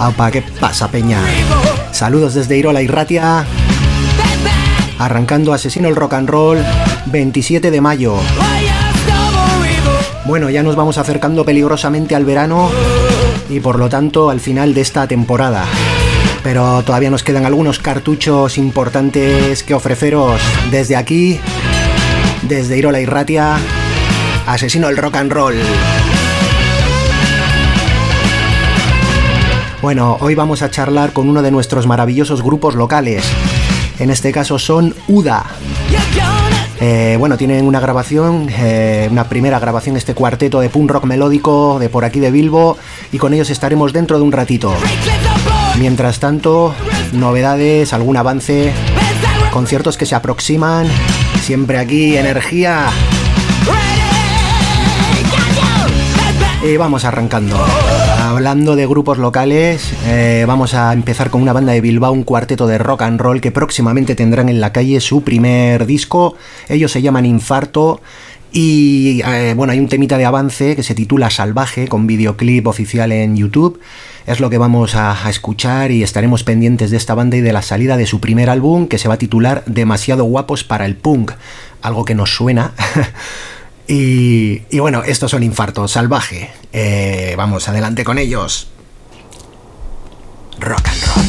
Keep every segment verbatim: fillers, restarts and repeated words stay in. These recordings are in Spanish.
Apa, ¿qué pasa, peña? Saludos desde Irola y Ratia. Arrancando Asesino el Rock and Roll, veintisiete de mayo. Bueno, ya nos vamos acercando peligrosamente al verano y por lo tanto al final de esta temporada. Pero todavía nos quedan algunos cartuchos importantes que ofreceros desde aquí, desde Irola y Ratia. Asesino el Rock and Roll. Bueno, hoy vamos a charlar con uno de nuestros maravillosos grupos locales. En este caso son Uda. Eh, bueno, tienen una grabación, eh, una primera grabación, este cuarteto de punk rock melódico de por aquí de Bilbo, y con ellos estaremos dentro de un ratito. Mientras tanto, novedades, algún avance, conciertos que se aproximan, siempre aquí, energía. Y vamos arrancando. Hablando de grupos locales, eh, vamos a empezar con una banda de Bilbao, un cuarteto de rock and roll que próximamente tendrán en la calle su primer disco. Ellos se llaman Infarto y eh, bueno, hay un temita de avance que se titula Salvaje, con videoclip oficial en YouTube. Es lo que vamos a, a escuchar y estaremos pendientes de esta banda y de la salida de su primer álbum, que se va a titular Demasiado guapos para el punk, algo que nos suena. Y, y bueno, estos son Infarto, Salvaje. Eh, vamos, adelante con ellos. Rock and roll.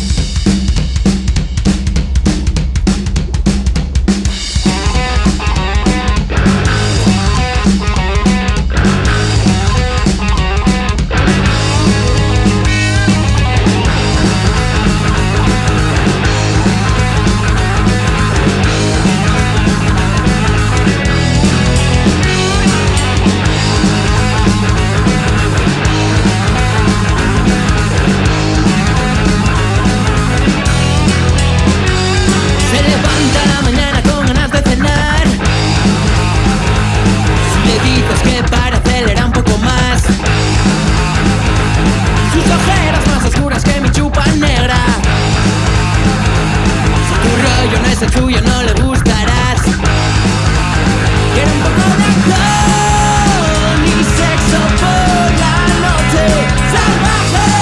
El tuyo no le gustarás. Quiero un poco de alcohol y sexo por la noche. Salvaje,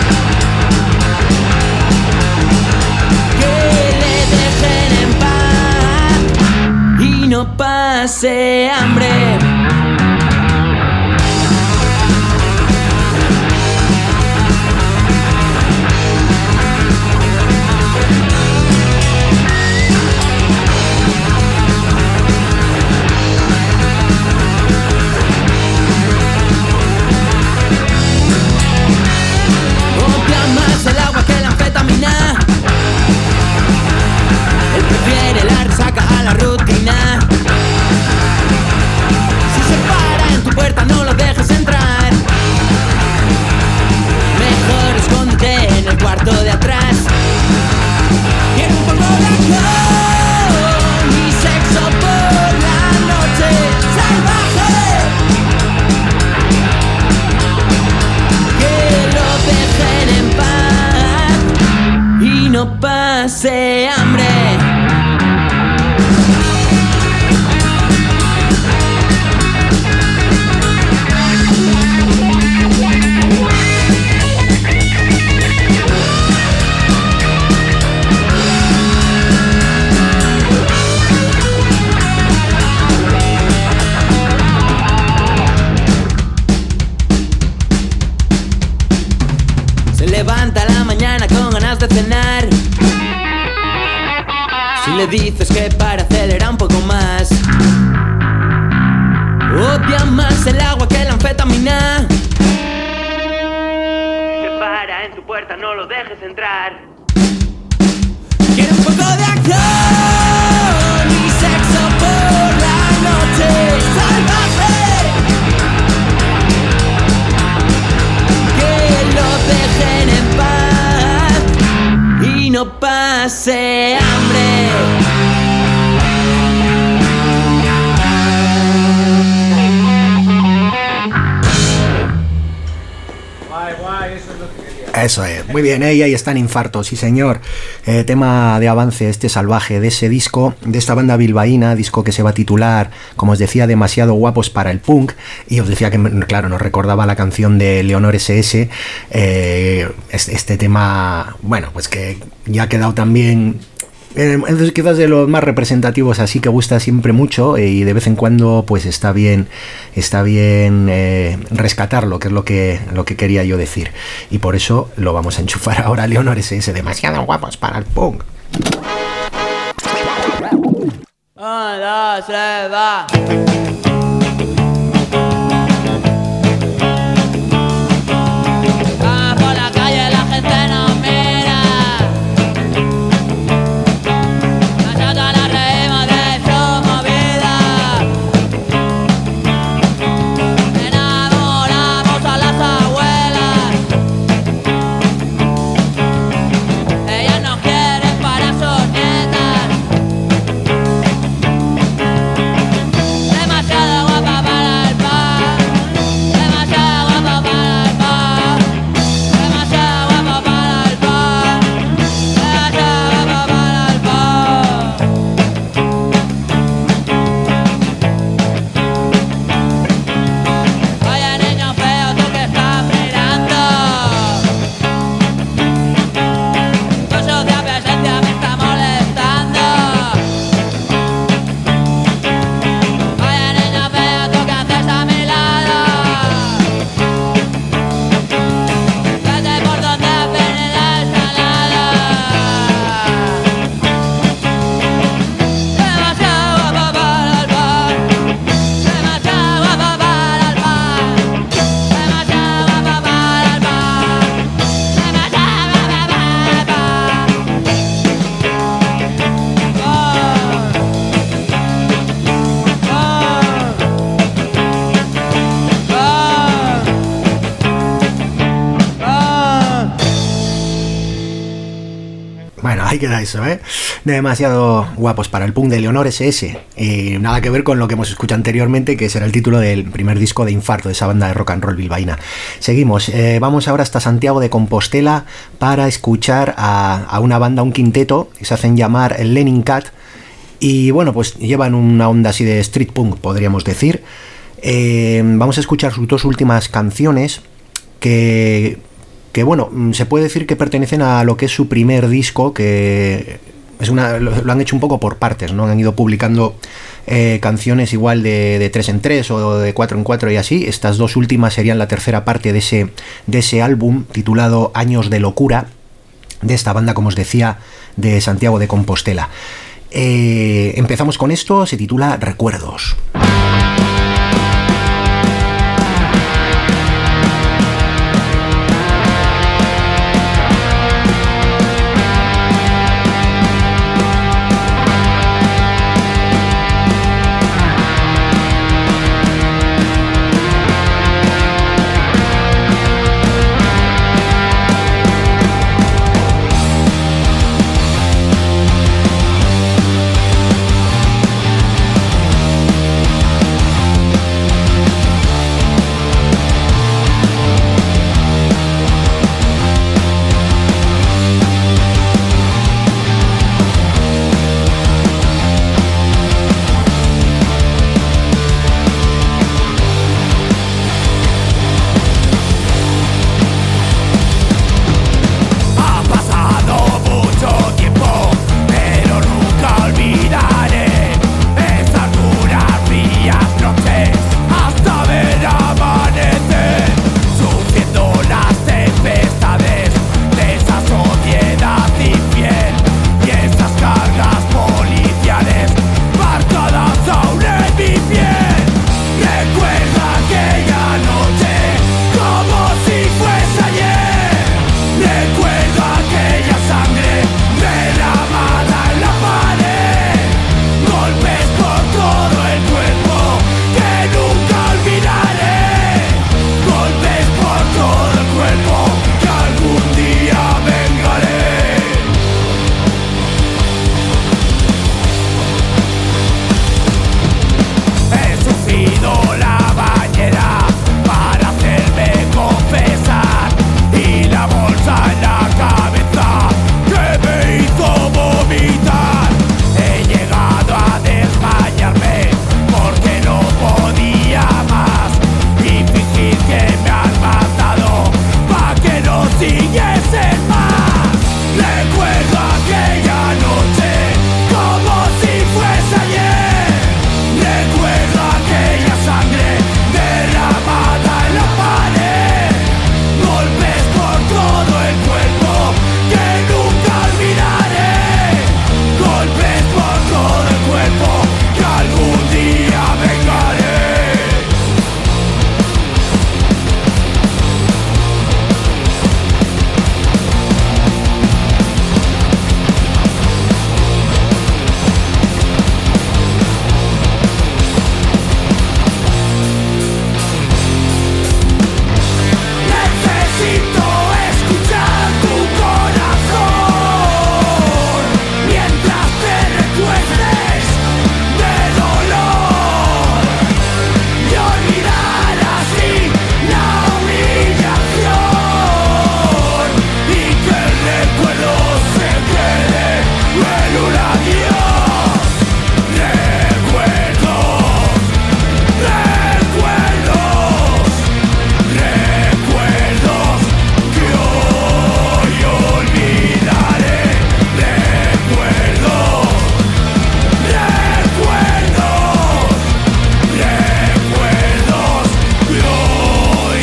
que le dejen en paz y no pase hambre. Él prefiere la resaca a la rutina. Si se para en tu puerta no lo dejes entrar. Mejor escóndete en el cuarto de atrás. Quiero un poco de alcohol y sexo por la noche. Salvaje, que lo dejen en paz y no pase hambre. Se levanta a la mañana con ganas de cenar. Si le dices que para acelerar un poco más, odia más el agua que la anfetamina. Si se para en tu puerta no lo dejes entrar. Quiero un poco de acción y sexo por la noche. Salvaje, que lo dejen en paz y no pase hambre. Guay, guay. Eso es, muy bien, ¿eh? Ahí están Infartos, sí señor. Eh, tema de avance este salvaje de ese disco, de esta banda bilbaína, disco que se va a titular, como os decía, Demasiado Guapos para el Punk. Y os decía que, claro, nos recordaba la canción de Leonor ese ese. Eh, este, este tema, bueno, pues que ya ha quedado también... Es quizás de los más representativos, así que gusta siempre mucho y de vez en cuando pues está bien está bien eh, rescatarlo, que es lo que lo que quería yo decir, y por eso lo vamos a enchufar ahora. Leonor ese ese, Demasiado Guapos para el Punk. Un, dos, tres, va. Vamos por la calle, la gente nos mira. Ahí queda eso, ¿eh? Demasiado Guapos para el Punk de Leonor ese ese. Y nada que ver con lo que hemos escuchado anteriormente, que será el título del primer disco de Infarto, de esa banda de rock and roll bilbaína. Seguimos, eh, vamos ahora hasta Santiago de Compostela para escuchar a, a una banda, un quinteto, que se hacen llamar el Lenin Cat. Y bueno, pues llevan una onda así de street punk, podríamos decir. Eh, vamos a escuchar sus dos últimas canciones, que... que bueno, se puede decir que pertenecen a lo que es su primer disco, que es una, lo, lo han hecho un poco por partes, ¿no? Han ido publicando eh, canciones igual de, de tres en tres o de cuatro en cuatro y así. Estas dos últimas serían la tercera parte de ese, de ese álbum titulado Años de Locura, de esta banda, como os decía, de Santiago de Compostela. Eh, empezamos con esto, se titula Recuerdos. sigues en más. Recuerdo aquella noche como si fuese ayer. Recuerdo aquella sangre derramada en la pared. Golpes por todo el cuerpo que nunca olvidaré. Golpes por todo el cuerpo que algún día vengaré. Necesito escuchar tu corazón mientras te recuestes de dolor y olvidar así la humillación y que el recuerdo se quede en un adiós. Recuerdos, recuerdos, recuerdos que hoy olvidaré. Recuerdos, recuerdos, recuerdos que hoy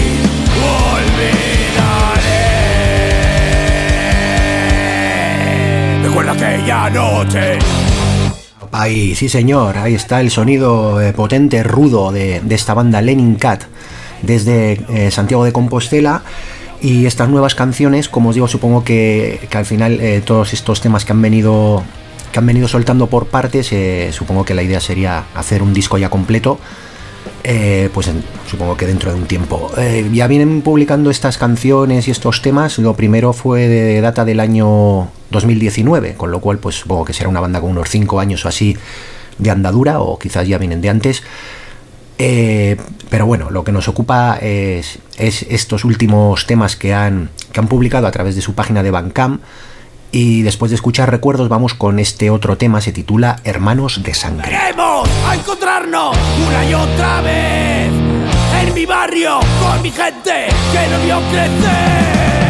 olvidaré. Recuerda aquella noche. Ahí, sí señor, ahí está el sonido eh, potente, rudo de, de esta banda Lenin Cat desde eh, Santiago de Compostela. Y estas nuevas canciones, como os digo, supongo que, que al final eh, todos estos temas que han venido que han venido soltando por partes, eh, supongo que la idea sería hacer un disco ya completo, eh, pues en, supongo que dentro de un tiempo. Eh, ya vienen publicando estas canciones y estos temas. Lo primero fue de data del año dos mil diecinueve, con lo cual pues supongo que será una banda con unos cinco años o así de andadura, o quizás ya vienen de antes. Eh, pero bueno, lo que nos ocupa es, es estos últimos temas que han, que han publicado a través de su página de Bandcamp. Y después de escuchar Recuerdos, vamos con este otro tema, se titula Hermanos de Sangre. Volveremos a encontrarnos una y otra vez en mi barrio con mi gente que no vio crecer.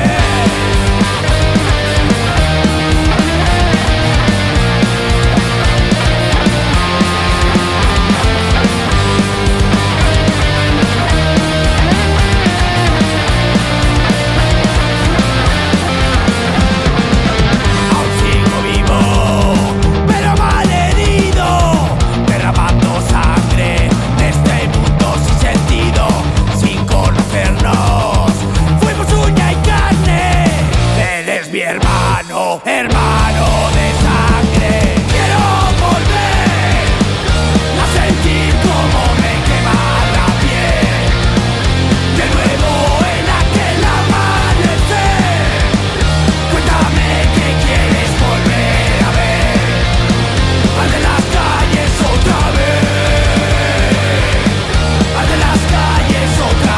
Aún sigo vivo, pero malherido, derramando sangre de este mundo sin sentido, sin conocernos. Fuimos uña y carne, él es mi hermano, hermano de sangre. Quiero volver a sentir cómo me quema la piel, de nuevo en aquel amanecer. Cuéntame que quieres volver a ver al de las calles otra vez, al de las calles otra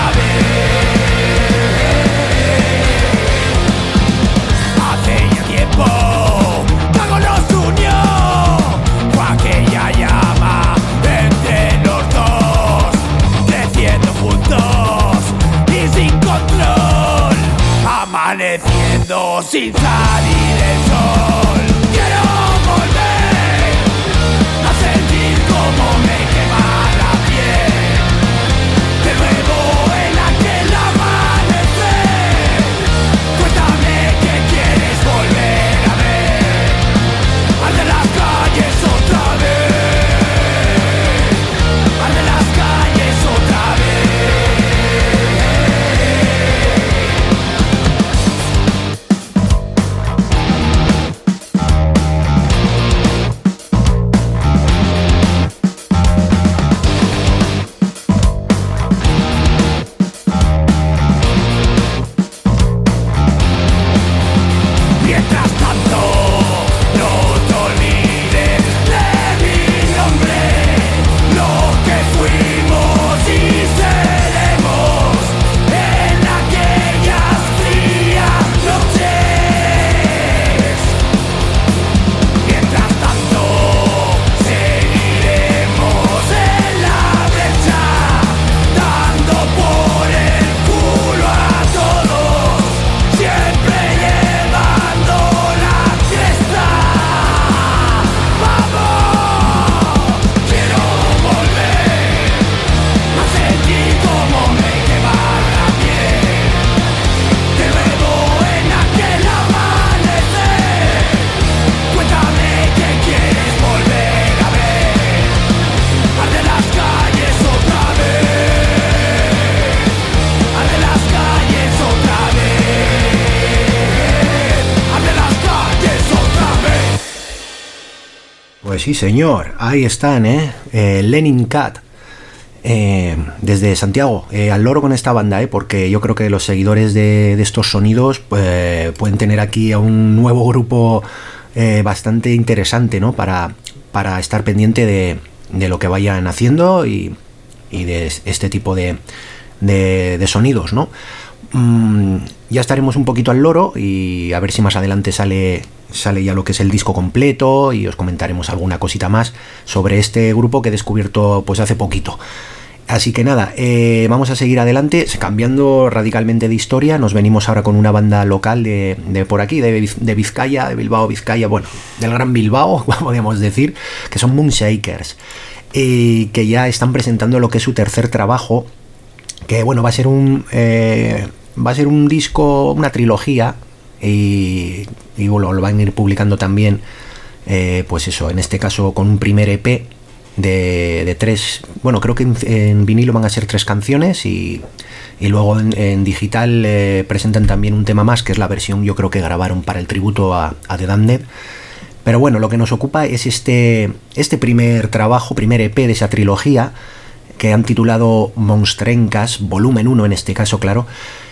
vez. Hace ya tiempo que algo nos unió, fue aquella llama entre los dos, creciendo juntos y sin control, amaneciendo sin salir el sol. Quiero volver a sentir cómo me quema la piel, de nuevo en aquel amanecer. Cuéntame que quieres volver a ver al de las calles otra vez, al de las calles otra vez. Pues sí, señor, ahí están, ¿eh? eh Lenin Cat, eh, desde Santiago, eh, al loro con esta banda, ¿eh? Porque yo creo que los seguidores de, de estos sonidos pues, pueden tener aquí a un nuevo grupo eh, bastante interesante, ¿no? Para, para estar pendiente de, de lo que vayan haciendo y, y de este tipo de, de, de sonidos, ¿no? Mm, ya estaremos un poquito al loro y a ver si más adelante sale... sale ya lo que es el disco completo y os comentaremos alguna cosita más sobre este grupo que he descubierto pues hace poquito. Así que nada, eh, vamos a seguir adelante, cambiando radicalmente de historia. Nos venimos ahora con una banda local de, de por aquí, de, de Vizcaya, de Bilbao, Vizcaya, bueno, del Gran Bilbao, podríamos decir, que son Moonshakers, eh, que ya están presentando lo que es su tercer trabajo, que bueno, va a ser un eh, va a ser un disco, una trilogía. Y, y bueno, lo van a ir publicando también, eh, pues eso, en este caso con un primer E P de, de tres, bueno, creo que en, en vinilo van a ser tres canciones y, y luego en, en digital eh, presentan también un tema más, que es la versión, yo creo que grabaron para el tributo a, a The Damned. Pero bueno, lo que nos ocupa es este, este primer trabajo, primer E P de esa trilogía, que han titulado Monstrencas, volumen uno en este caso, claro,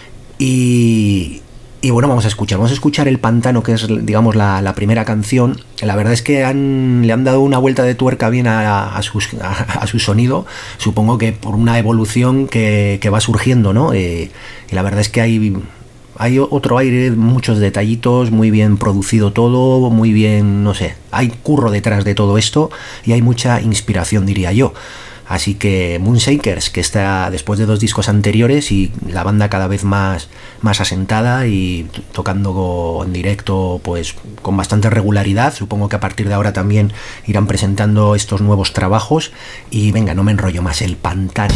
y... Y bueno, vamos a escuchar, vamos a escuchar El Pantano, que es, digamos, la, la primera canción. La verdad es que han, le han dado una vuelta de tuerca bien a, a, sus, a, a su sonido, supongo que por una evolución que, que va surgiendo, ¿no? Eh, y la verdad es que hay, hay otro aire, muchos detallitos, muy bien producido todo, muy bien, no sé, hay curro detrás de todo esto y hay mucha inspiración, diría yo. Así que Moonshakers, que está después de dos discos anteriores y la banda cada vez más, más asentada y tocando en directo pues con bastante regularidad. Supongo que a partir de ahora también irán presentando estos nuevos trabajos. Y venga, no me enrollo más, El Pantano.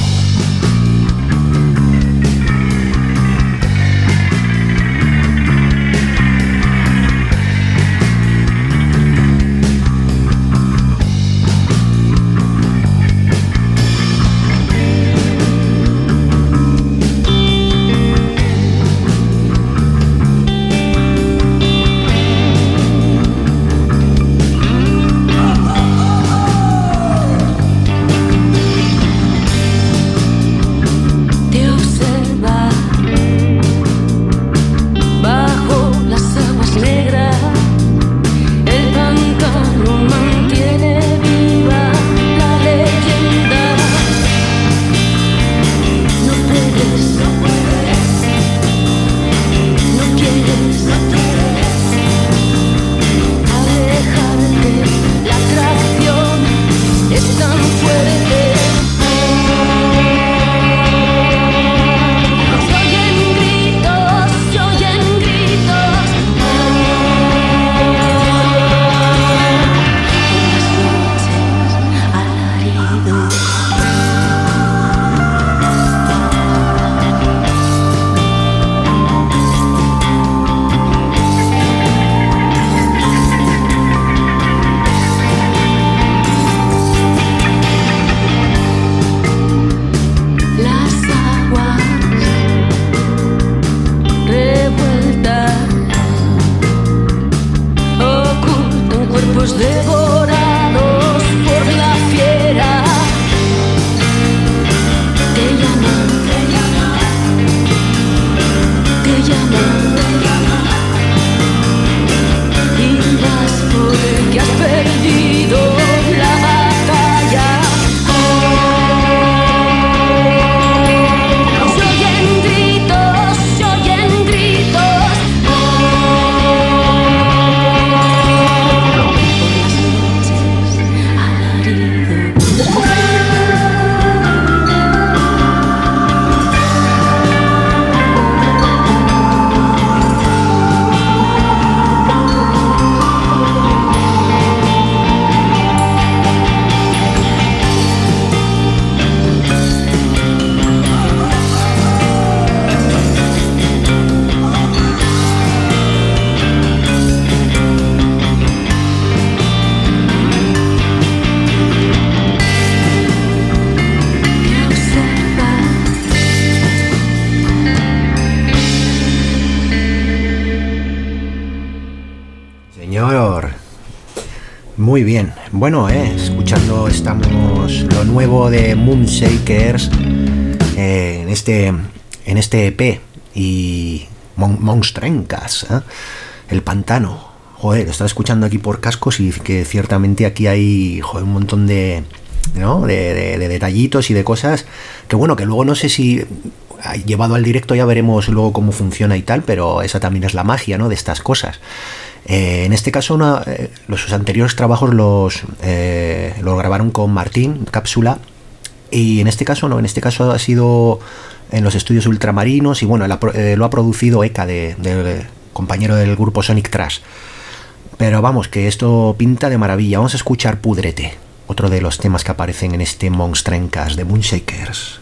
Muy bien, bueno, eh, escuchando estamos lo nuevo de Moonshakers eh, en este en este E P y Mon- Monstrencas, ¿eh? El pantano. Joder, estaba escuchando aquí por cascos y que ciertamente aquí hay, joder, un montón de, ¿no? de, de, de detallitos y de cosas que bueno, que luego no sé si llevado al directo ya veremos luego cómo funciona y tal, pero esa también es la magia, ¿no? De estas cosas. Eh, en este caso, una, eh, los anteriores trabajos los, eh, los grabaron con Martín, Cápsula, y en este caso no, en este caso ha sido en los estudios Ultramarinos y bueno, la, eh, lo ha producido Eka, de, de, compañero del grupo Sonic Trash. Pero vamos, que esto pinta de maravilla. Vamos a escuchar Púdrete, otro de los temas que aparecen en este Monstrencas de Moonshakers.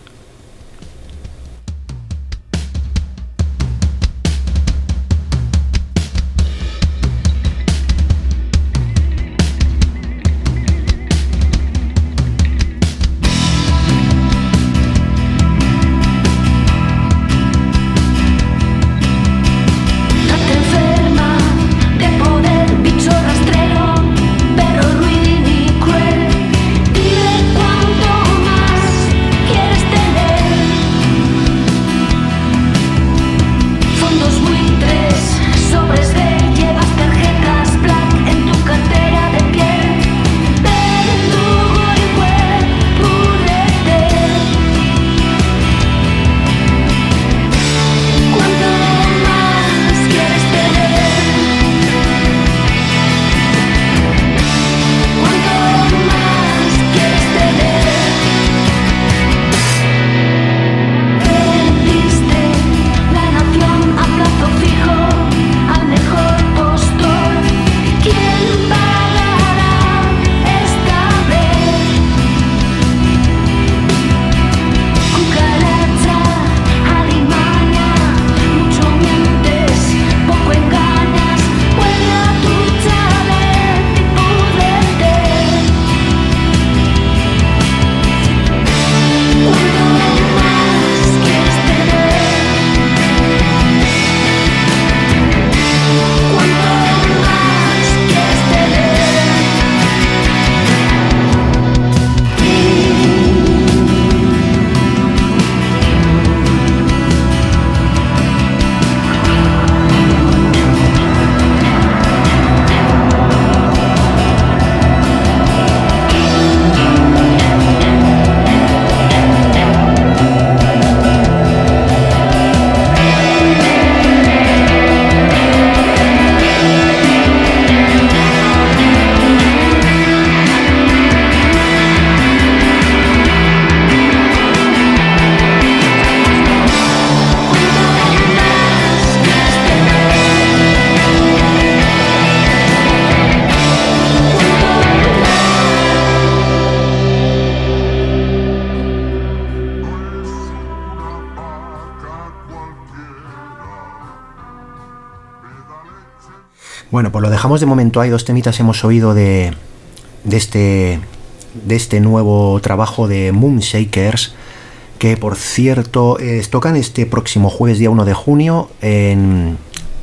Bueno, pues lo dejamos de momento. Hay dos temitas hemos oído de, de, este, de este nuevo trabajo de Moonshakers, que por cierto eh, tocan este próximo jueves día uno de junio en,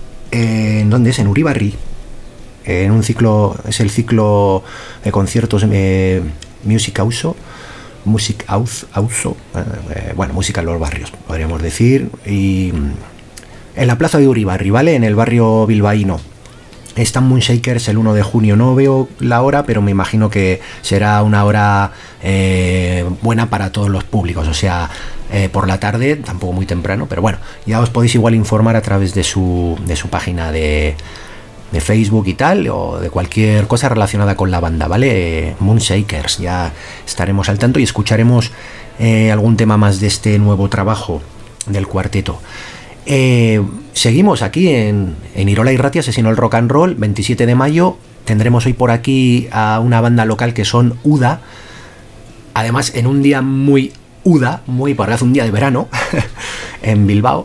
en ¿dónde es? En Uribarri, en un ciclo, es el ciclo de conciertos eh, Music Auso, Music House, Auso, eh, bueno, música en los barrios, podríamos decir, y en la plaza de Uribarri, ¿vale? En el barrio bilbaíno. Están Moonshakers el uno de junio, no veo la hora, pero me imagino que será una hora eh, buena para todos los públicos, o sea, eh, por la tarde, tampoco muy temprano, pero bueno, ya os podéis igual informar a través de su, de su página de, de Facebook y tal, o de cualquier cosa relacionada con la banda, ¿vale? Eh, Moonshakers, ya estaremos al tanto y escucharemos eh, algún tema más de este nuevo trabajo del cuarteto. Eh, seguimos aquí en, en Irola y Ratia, Asesino el Rock and Roll, veintisiete de mayo. Tendremos hoy por aquí a una banda local que son Uda. Además, en un día muy Uda, muy por un día de verano, en Bilbao.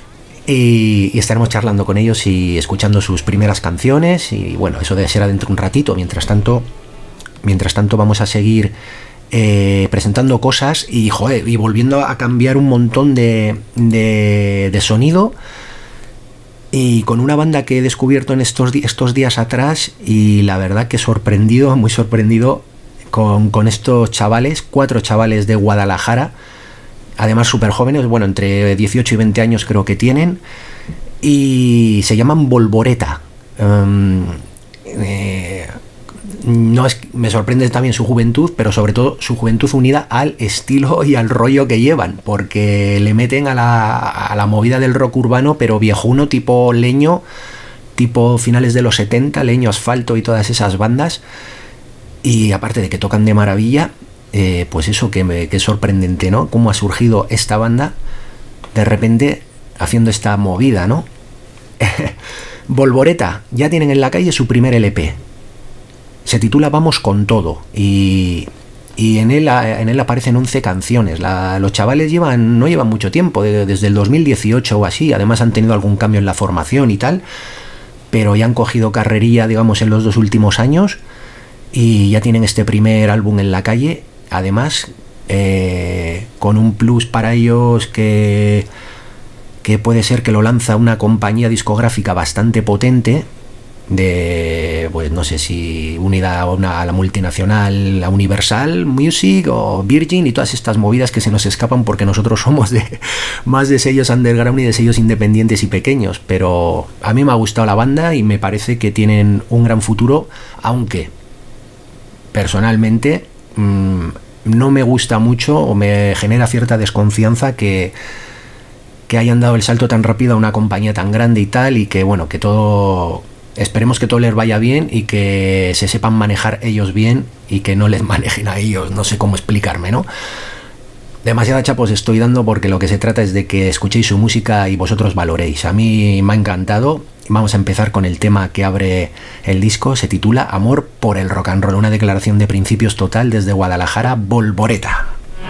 Y, y estaremos charlando con ellos y escuchando sus primeras canciones. Y bueno, eso debe ser adentro un ratito. Mientras tanto, mientras tanto vamos a seguir Eh, presentando cosas y joder, y volviendo a cambiar un montón de, de, de sonido y con una banda que he descubierto en estos, estos días atrás, y la verdad que sorprendido, muy sorprendido con, con estos chavales, cuatro chavales de Guadalajara, además súper jóvenes, bueno, entre dieciocho y veinte años creo que tienen, y se llaman Volvoreta. Um, eh, no es, me sorprende también su juventud, pero sobre todo su juventud unida al estilo y al rollo que llevan, porque le meten a la, a la movida del rock urbano, pero viejuno, tipo Leño, tipo finales de los setenta, Leño, Asfalto y todas esas bandas. Y aparte de que tocan de maravilla, eh, pues eso que, me, que es sorprendente, ¿no? Cómo ha surgido esta banda de repente haciendo esta movida, ¿no? Volvoreta, ya tienen en la calle su primer L P. Se titula Vamos con todo, y, y en, él, en él aparecen once canciones. La, los chavales llevan no llevan mucho tiempo, de, desde el dos mil dieciocho o así. Además han tenido algún cambio en la formación y tal, pero ya han cogido carrería, digamos, en los dos últimos años, y ya tienen este primer álbum en la calle. Además, eh, con un plus para ellos que, que puede ser que lo lanza una compañía discográfica bastante potente, de, pues no sé si unida a, una, a la multinacional, a Universal Music o Virgin y todas estas movidas que se nos escapan, porque nosotros somos de más de sellos underground y de sellos independientes y pequeños. Pero a mí me ha gustado la banda y me parece que tienen un gran futuro, aunque personalmente mmm, no me gusta mucho o me genera cierta desconfianza que que hayan dado el salto tan rápido a una compañía tan grande y tal, y que bueno, que todo, esperemos que todo les vaya bien y que se sepan manejar ellos bien y que no les manejen a ellos, no sé cómo explicarme, ¿no? Demasiada chapa os estoy dando, porque lo que se trata es de que escuchéis su música y vosotros valoréis. A mí me ha encantado. Vamos a empezar con el tema que abre el disco, se titula Amor por el rock and roll, una declaración de principios total desde Guadalajara, Volvoreta.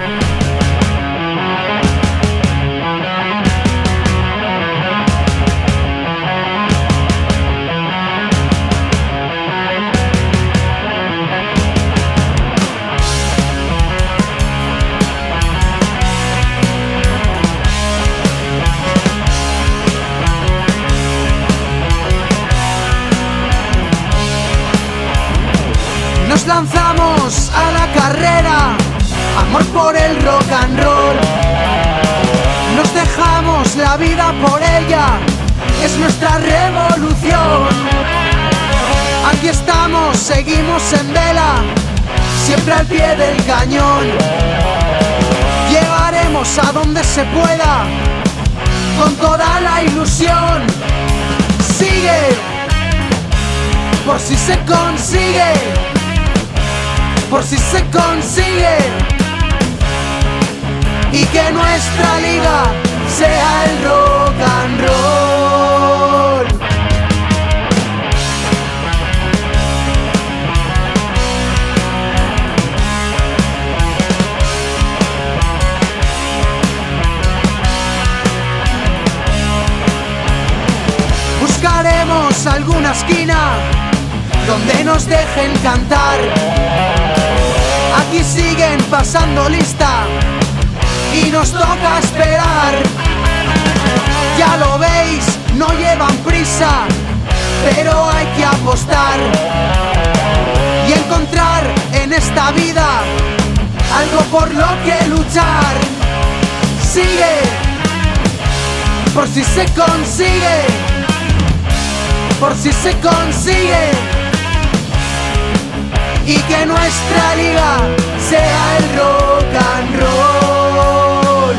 Lanzamos a la carrera, amor por el rock and roll. Nos dejamos la vida por ella, es nuestra revolución. Aquí estamos, seguimos en vela, siempre al pie del cañón. Llegaremos a donde se pueda, con toda la ilusión. Sigue, por si se consigue, por si se consigue, y que nuestra liga sea el rock and roll. Buscaremos alguna esquina donde nos dejen cantar. Aquí siguen pasando lista y nos toca esperar. Ya lo veis, no llevan prisa, pero hay que apostar y encontrar en esta vida algo por lo que luchar. Sigue, por si se consigue, por si se consigue, y que nuestra liga sea el rock and roll.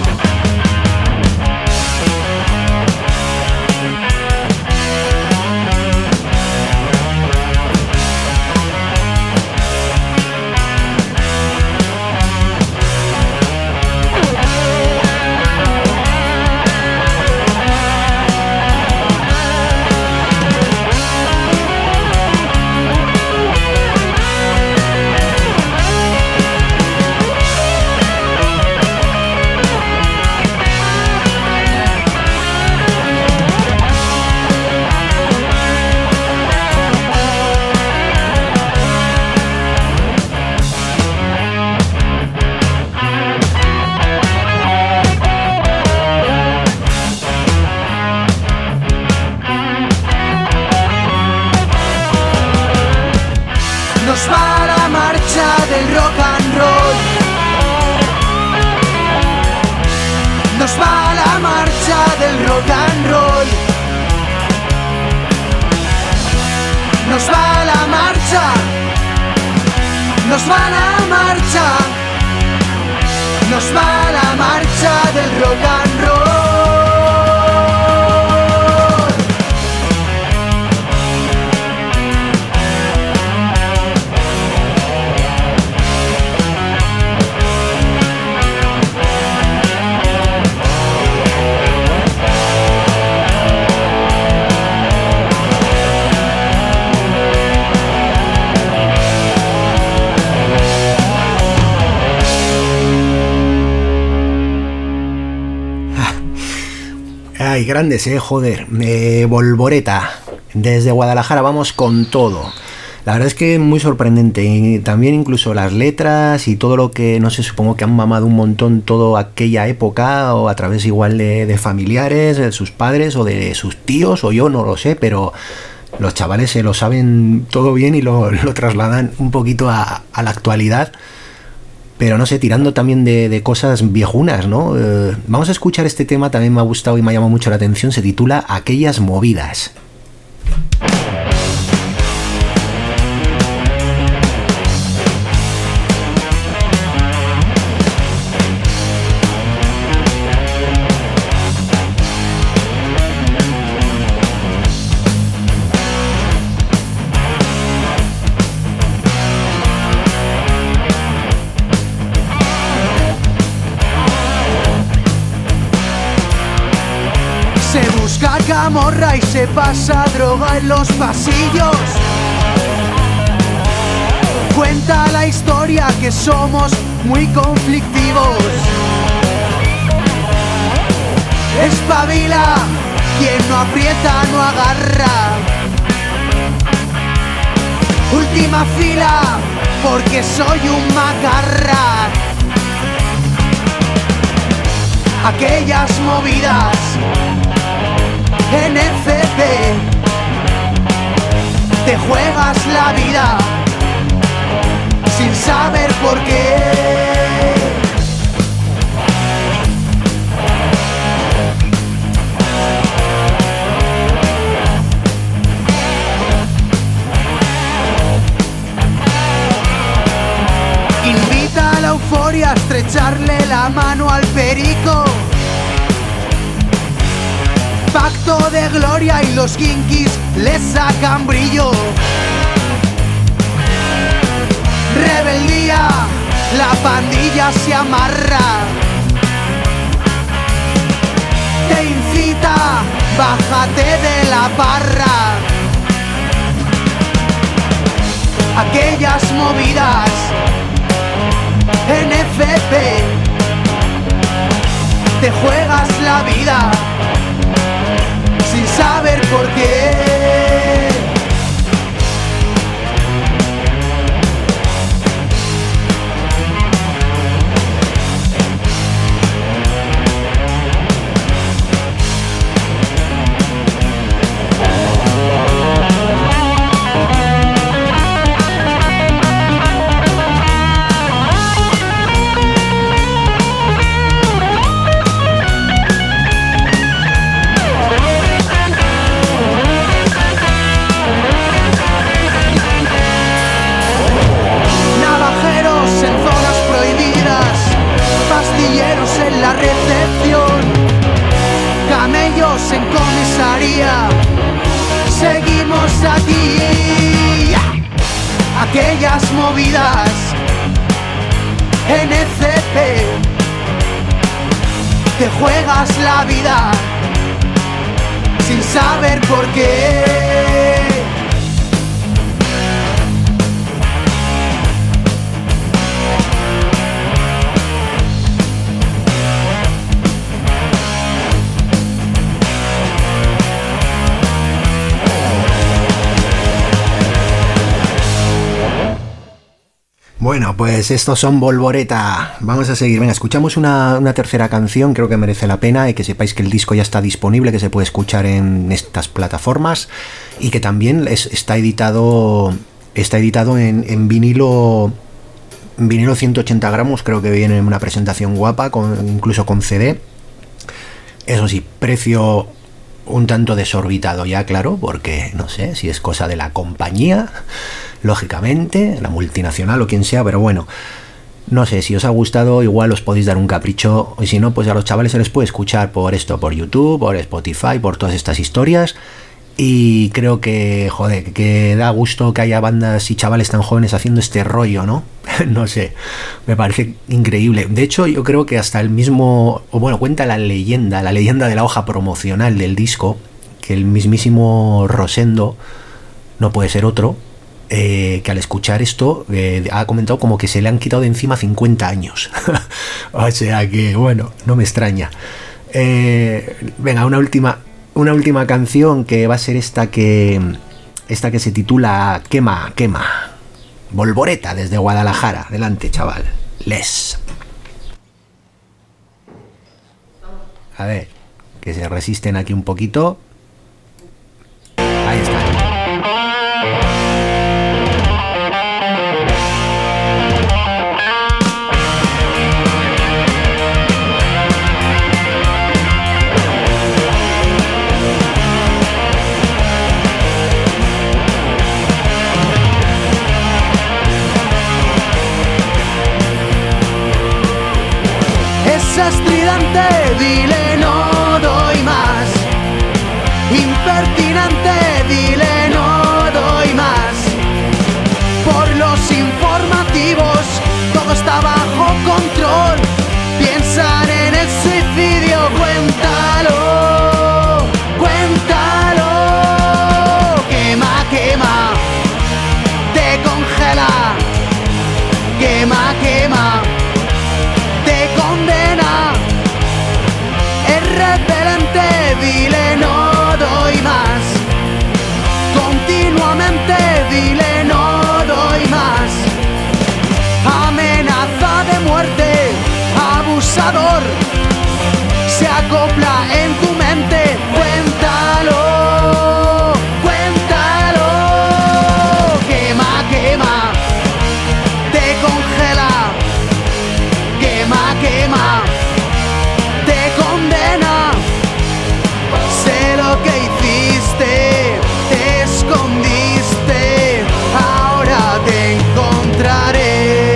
Nos va la marcha, nos va la marcha del rock and roll. Ay, grandes, eh, joder. Eh, Volvoreta. Desde Guadalajara vamos con todo. La verdad es que muy sorprendente. Y también incluso las letras y todo lo que, no sé, supongo que han mamado un montón toda aquella época, o a través igual de, de familiares, de sus padres o de sus tíos, o yo no lo sé, pero los chavales se lo saben todo bien y lo, lo trasladan un poquito a, a la actualidad. Pero no sé, tirando también de, de cosas viejunas, ¿no? Eh, vamos a escuchar este tema, también me ha gustado y me ha llamado mucho la atención, se titula Aquellas movidas. Camorra y se pasa droga en los pasillos. Cuenta la historia que somos muy conflictivos. Espabila, quien no aprieta no agarra. Última fila, porque soy un macarra. Aquellas movidas en F P te juegas la vida sin saber por qué. Invita a la euforia a estrecharle la mano al perico. Pacto de gloria y los kinkis le sacan brillo. Rebeldía, la pandilla se amarra. Te incita, bájate de la parra. Aquellas movidas en F P te juegas la vida sin saber por qué. En la recepción, camellos en comisaría, seguimos aquí. Aquellas movidas en F P te juegas la vida sin saber por qué. Bueno, pues estos son Volvoreta. Vamos a seguir. Venga, escuchamos una, una tercera canción. Creo que merece la pena y que sepáis que el disco ya está disponible, que se puede escuchar en estas plataformas y que también es, está editado está editado en, en vinilo vinilo ciento ochenta gramos. Creo que viene en una presentación guapa, con, incluso con C D. Eso sí, precio un tanto desorbitado ya, claro, porque no sé si es cosa de la compañía, lógicamente, la multinacional o quien sea, pero bueno, no sé, si os ha gustado igual os podéis dar un capricho, y si no, pues a los chavales se les puede escuchar por esto, por YouTube, por Spotify, por todas estas historias. Y creo que, joder, que da gusto que haya bandas y chavales tan jóvenes haciendo este rollo, ¿no? No sé, me parece increíble. De hecho, yo creo que hasta el mismo, o bueno, cuenta la leyenda, la leyenda de la hoja promocional del disco, que el mismísimo Rosendo, no puede ser otro, eh, que al escuchar esto eh, ha comentado como que se le han quitado de encima cincuenta años. O sea que, bueno, no me extraña. Eh, venga, una última... Una última canción que va a ser esta que esta que se titula Quema, quema. Volvoreta desde Guadalajara. Adelante, chaval. Les. A ver, que se resisten aquí un poquito. Ahí está. Estridente, dile no doy más. Impertinente, dile no doy más. Por los informativos todo está bajo control. Piensan en el suicidio, cuéntalo, cuéntalo. Quema, quema, te congela. Quema, quema, te condena. Es repelente, dile no doy más. Continuamente, dile no doy más. Amenaza de muerte, abusador. Se acopla en tu mente, cuéntalo, cuéntalo. Quema, quema, te congela. Quema, quema, te condena. Sé lo que hiciste, te escondiste, ahora te encontraré.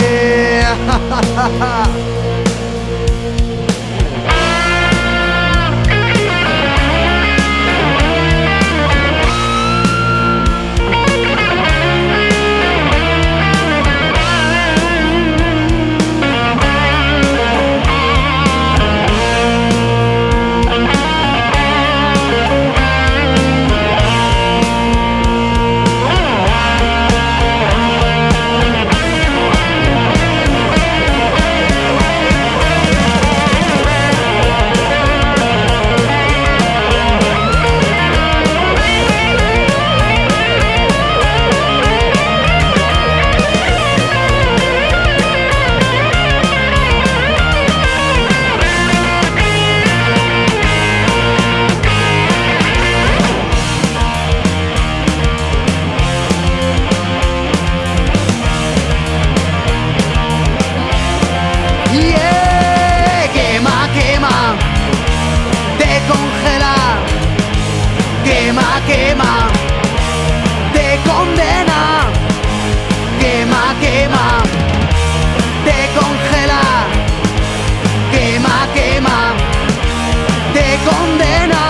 Yeah, quema, quema, te congela. Quema, quema, te condena. Quema, quema, te congela. Quema, quema, te condena.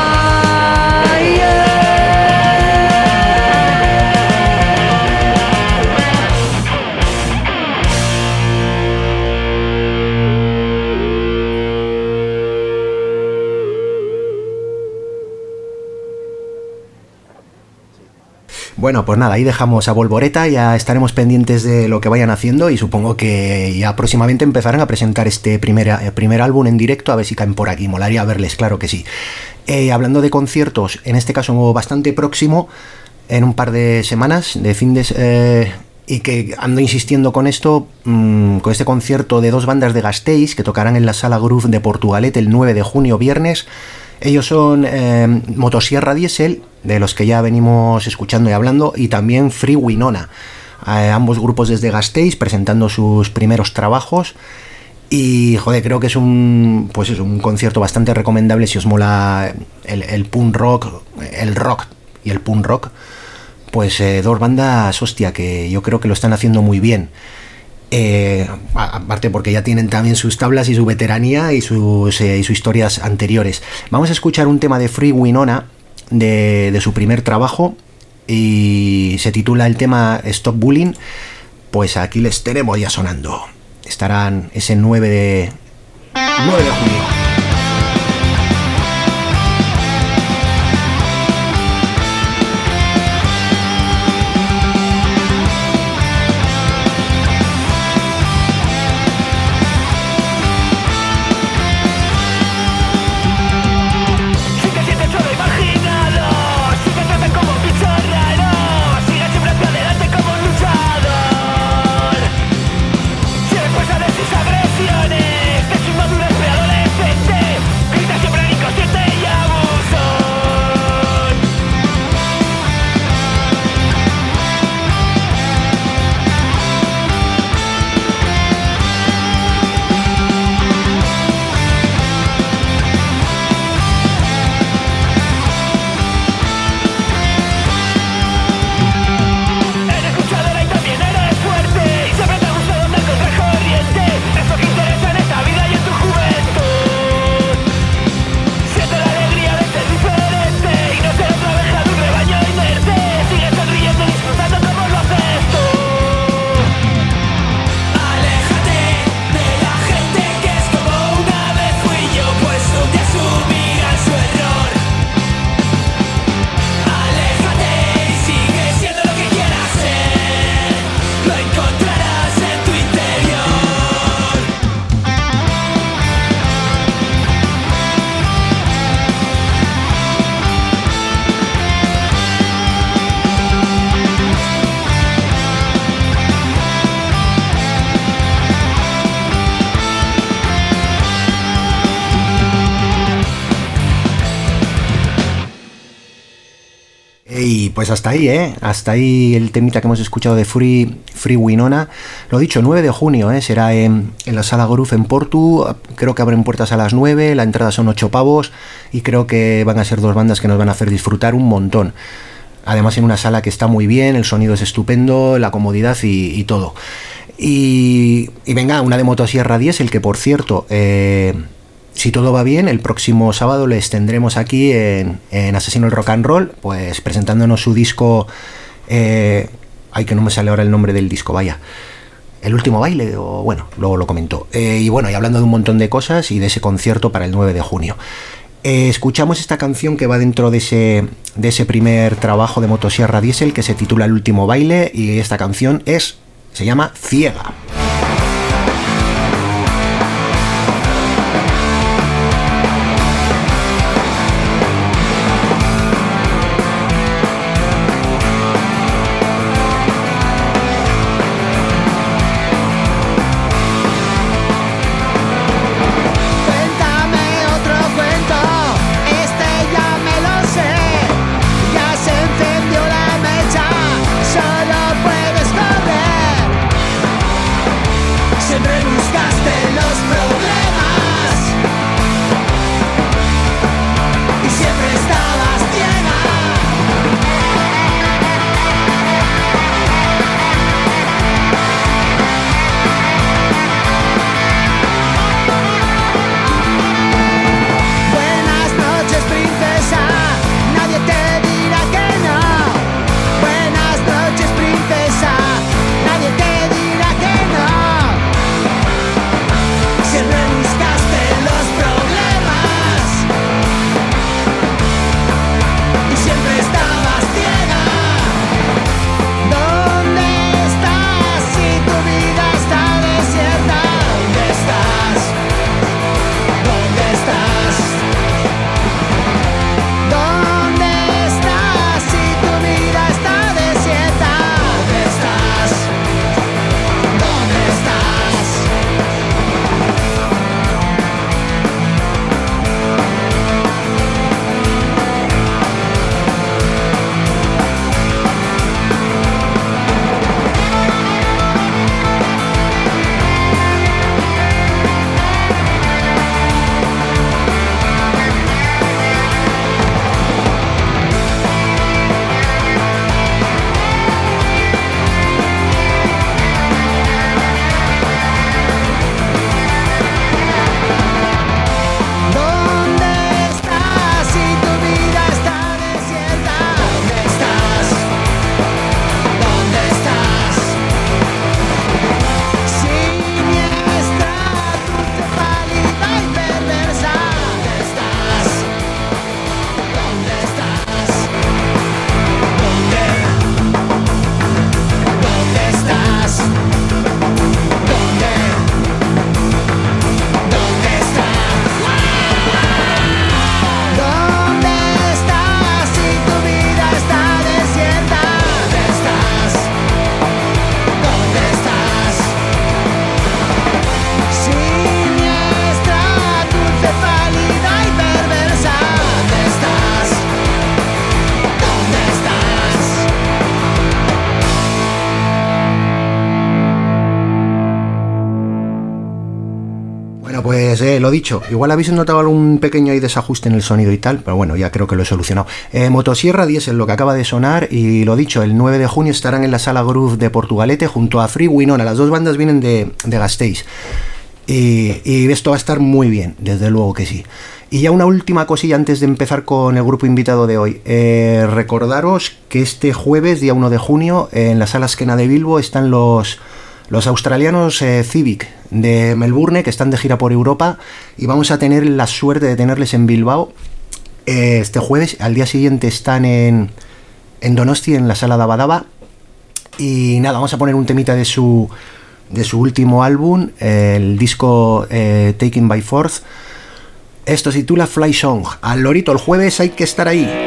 Bueno, pues nada, ahí dejamos a Volvoreta, ya estaremos pendientes de lo que vayan haciendo y supongo que ya próximamente empezarán a presentar este primer, eh, primer álbum en directo, a ver si caen por aquí, molaría verles, claro que sí. Eh, hablando de conciertos, en este caso bastante próximo, en un par de semanas, de fin de... Eh, y que ando insistiendo con esto, mmm, con este concierto de dos bandas de Gasteiz que tocarán en la Sala Groove de Portugalete el nueve de junio, viernes. Ellos son eh, Motosierra Diesel, de los que ya venimos escuchando y hablando, y también Free Winona, eh, ambos grupos desde Gasteiz presentando sus primeros trabajos. Y joder, creo que es un pues es un concierto bastante recomendable si os mola el, el punk rock, el rock y el punk rock. Pues eh, dos bandas, hostia, que yo creo que lo están haciendo muy bien. Eh, aparte porque ya tienen también sus tablas y su veteranía y sus, eh, y sus historias anteriores. Vamos a escuchar un tema de Free Winona de, de su primer trabajo y se titula el tema Stop Bullying. Pues aquí les tenemos ya sonando. Estarán ese nueve de junio. Y pues hasta ahí, ¿eh? Hasta ahí el temita que hemos escuchado de Free, Free Winona. Lo dicho, nueve de junio, ¿eh? Será en, en la Sala Groove en Portu. Creo que abren puertas a las nueve, la entrada son ocho pavos y creo que van a ser dos bandas que nos van a hacer disfrutar un montón. Además en una sala que está muy bien, el sonido es estupendo, la comodidad y, y todo. Y, y venga, una de Motosierra diésel, que por cierto... Eh, si todo va bien, el próximo sábado les tendremos aquí en, en Asesino del Rock and Roll, pues presentándonos su disco, eh, ay que no me sale ahora el nombre del disco, vaya, El Último Baile, o bueno, luego lo comento. Eh, y bueno, y hablando de un montón de cosas y de ese concierto para el nueve de junio. Eh, escuchamos esta canción que va dentro de ese, de ese primer trabajo de Motosierra diésel que se titula El Último Baile, y esta canción es, se llama Ciega. Solo puedes correr. Pues eh, lo dicho, igual habéis notado algún pequeño ahí desajuste en el sonido y tal, pero bueno, ya creo que lo he solucionado. Eh, Motosierra Diesel, lo que acaba de sonar, y lo dicho, el nueve de junio estarán en la Sala Groove de Portugalete junto a Free Winona. Las dos bandas vienen de, de Gasteiz. Y, y esto va a estar muy bien, desde luego que sí. Y ya una última cosilla antes de empezar con el grupo invitado de hoy. Eh, recordaros que este jueves, día uno de junio, en la Sala Esquena de Bilbo están los... Los australianos eh, Civic de Melbourne, que están de gira por Europa, y vamos a tener la suerte de tenerles en Bilbao eh, este jueves. Al día siguiente están en, en Donosti, en la Sala Daba Daba, y nada, vamos a poner un temita de su, de su último álbum, eh, el disco eh, Taken by Force. Esto se titula Fly Song. Al lorito, el jueves hay que estar ahí.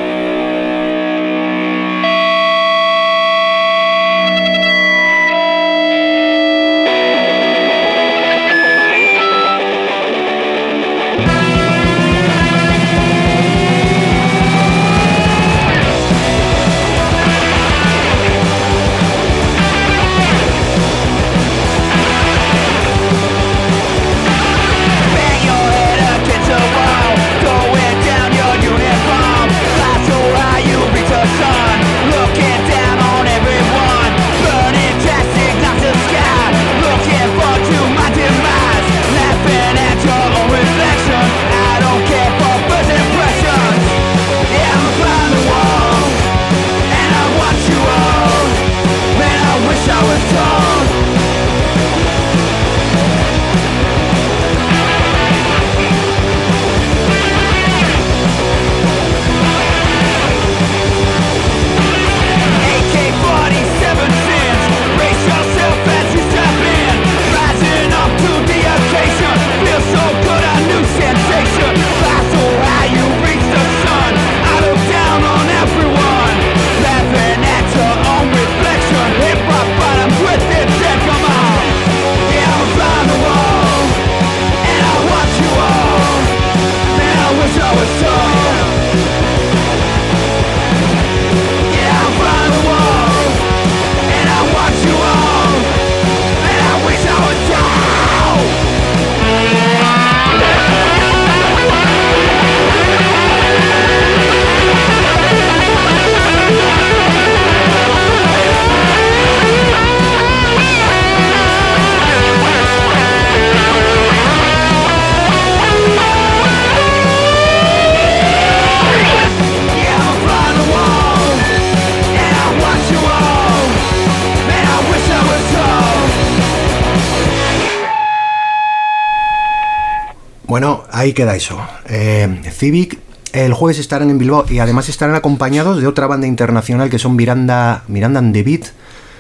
Bueno, ahí queda eso. Eh, Civic el jueves estarán en Bilbao y además estarán acompañados de otra banda internacional que son Miranda, Miranda and the Beat,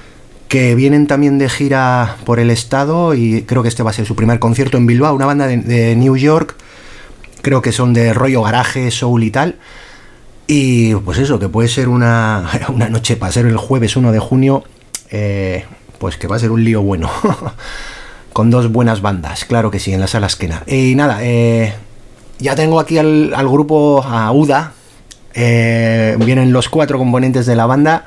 que vienen también de gira por el estado y creo que este va a ser su primer concierto en Bilbao, una banda de, de New York, creo que son de rollo garaje, soul y tal. Y pues eso, que puede ser una, una noche para ser el jueves uno de junio, eh, pues que va a ser un lío bueno. Con dos buenas bandas, claro que sí, en la Sala Esquena. Y nada, eh, ya tengo aquí al, al grupo, a Uda. Eh, vienen los cuatro componentes de la banda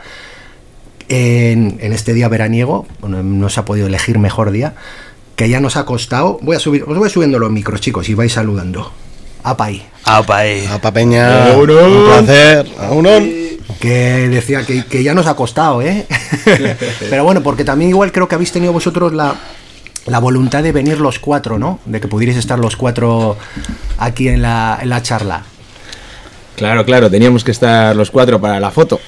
en, en este día veraniego. Bueno, no se ha podido elegir mejor día, que ya nos ha costado. Voy a subir, os voy subiendo los micros, chicos, y vais saludando. Apa ahí. Apa ahí. Apa Peña. Un placer. Uno. Que decía que, que ya nos ha costado, ¿eh? Pero bueno, porque también igual creo que habéis tenido vosotros la... la voluntad de venir los cuatro, ¿no? De que pudierais estar los cuatro aquí en la, en la charla. Claro, claro, teníamos que estar los cuatro para la foto.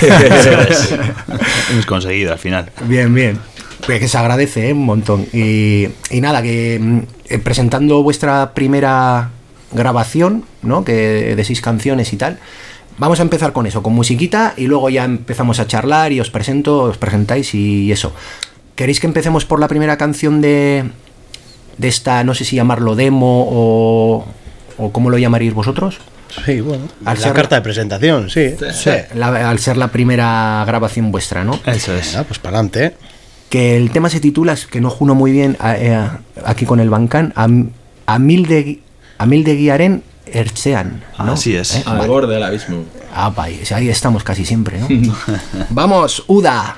Hemos conseguido al final. Bien, bien. Pues que se agradece, ¿eh? Un montón. Y, y nada, que eh, presentando vuestra primera grabación, ¿no? Que de seis canciones y tal. Vamos a empezar con eso, con musiquita, y luego ya empezamos a charlar y os presento, os presentáis y eso. ¿Queréis que empecemos por la primera canción de, de esta, no sé si llamarlo demo o, o cómo lo llamaríais vosotros? Sí, bueno, al la ser, carta de presentación, sí. sí, sí. La, al ser la primera grabación vuestra, ¿no? Eso es. Ah, pues para adelante. Que el tema se titula, que no juno muy bien a, a, aquí con el Bancán, a, a mil de a mil de Guiaren Ertzean, ¿no? Así es. ¿Eh? Al Vale. borde del abismo. Ah, ahí, ahí estamos casi siempre, ¿no? Vamos, Uda.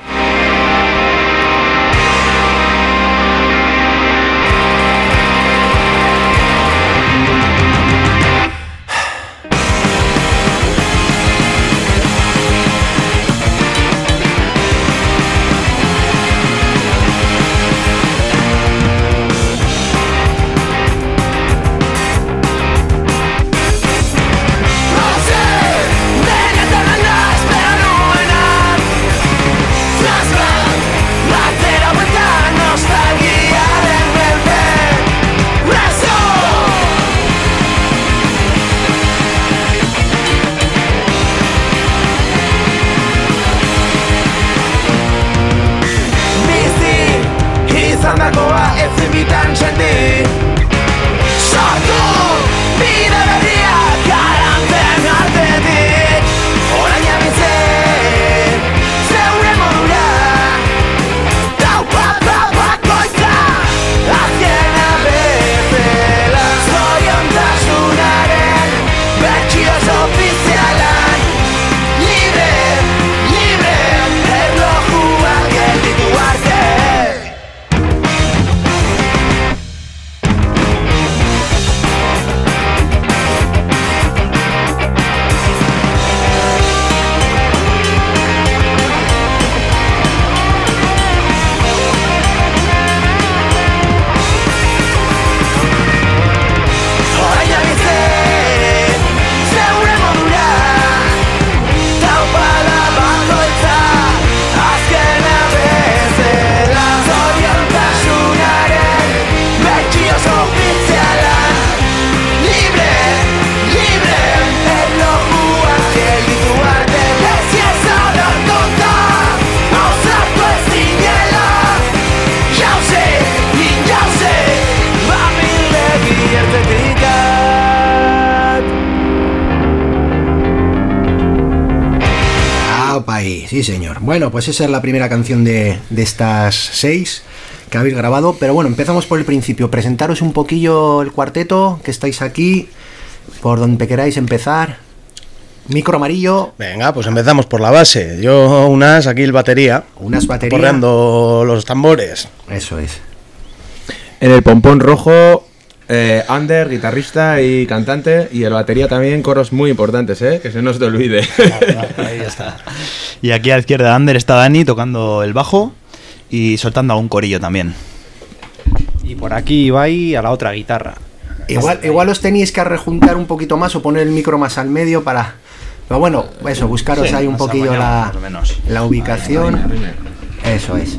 Sí, señor. Bueno, pues esa es la primera canción de, de estas seis que habéis grabado. Pero bueno, empezamos por el principio. Presentaros un poquillo el cuarteto, que estáis aquí, por donde queráis empezar. Micro amarillo. Venga, pues empezamos por la base. Yo unas, aquí el batería. Unas baterías. Porreando los tambores. Eso es. En el pompón rojo, eh, Ander, guitarrista y cantante, y el batería también, coros muy importantes, ¿eh? Que se no se te olvide. Ahí está. Y aquí a la izquierda de Ander está Dani tocando el bajo y soltando a un corillo también. Y por aquí Ibai a la otra guitarra. Igual, igual os tenéis que rejuntar un poquito más o poner el micro más al medio para... Pero bueno, eso, buscaros Sí, ahí un más poquillo amañado, la, más o menos. la ubicación. Arrimar, arrimar. Eso es.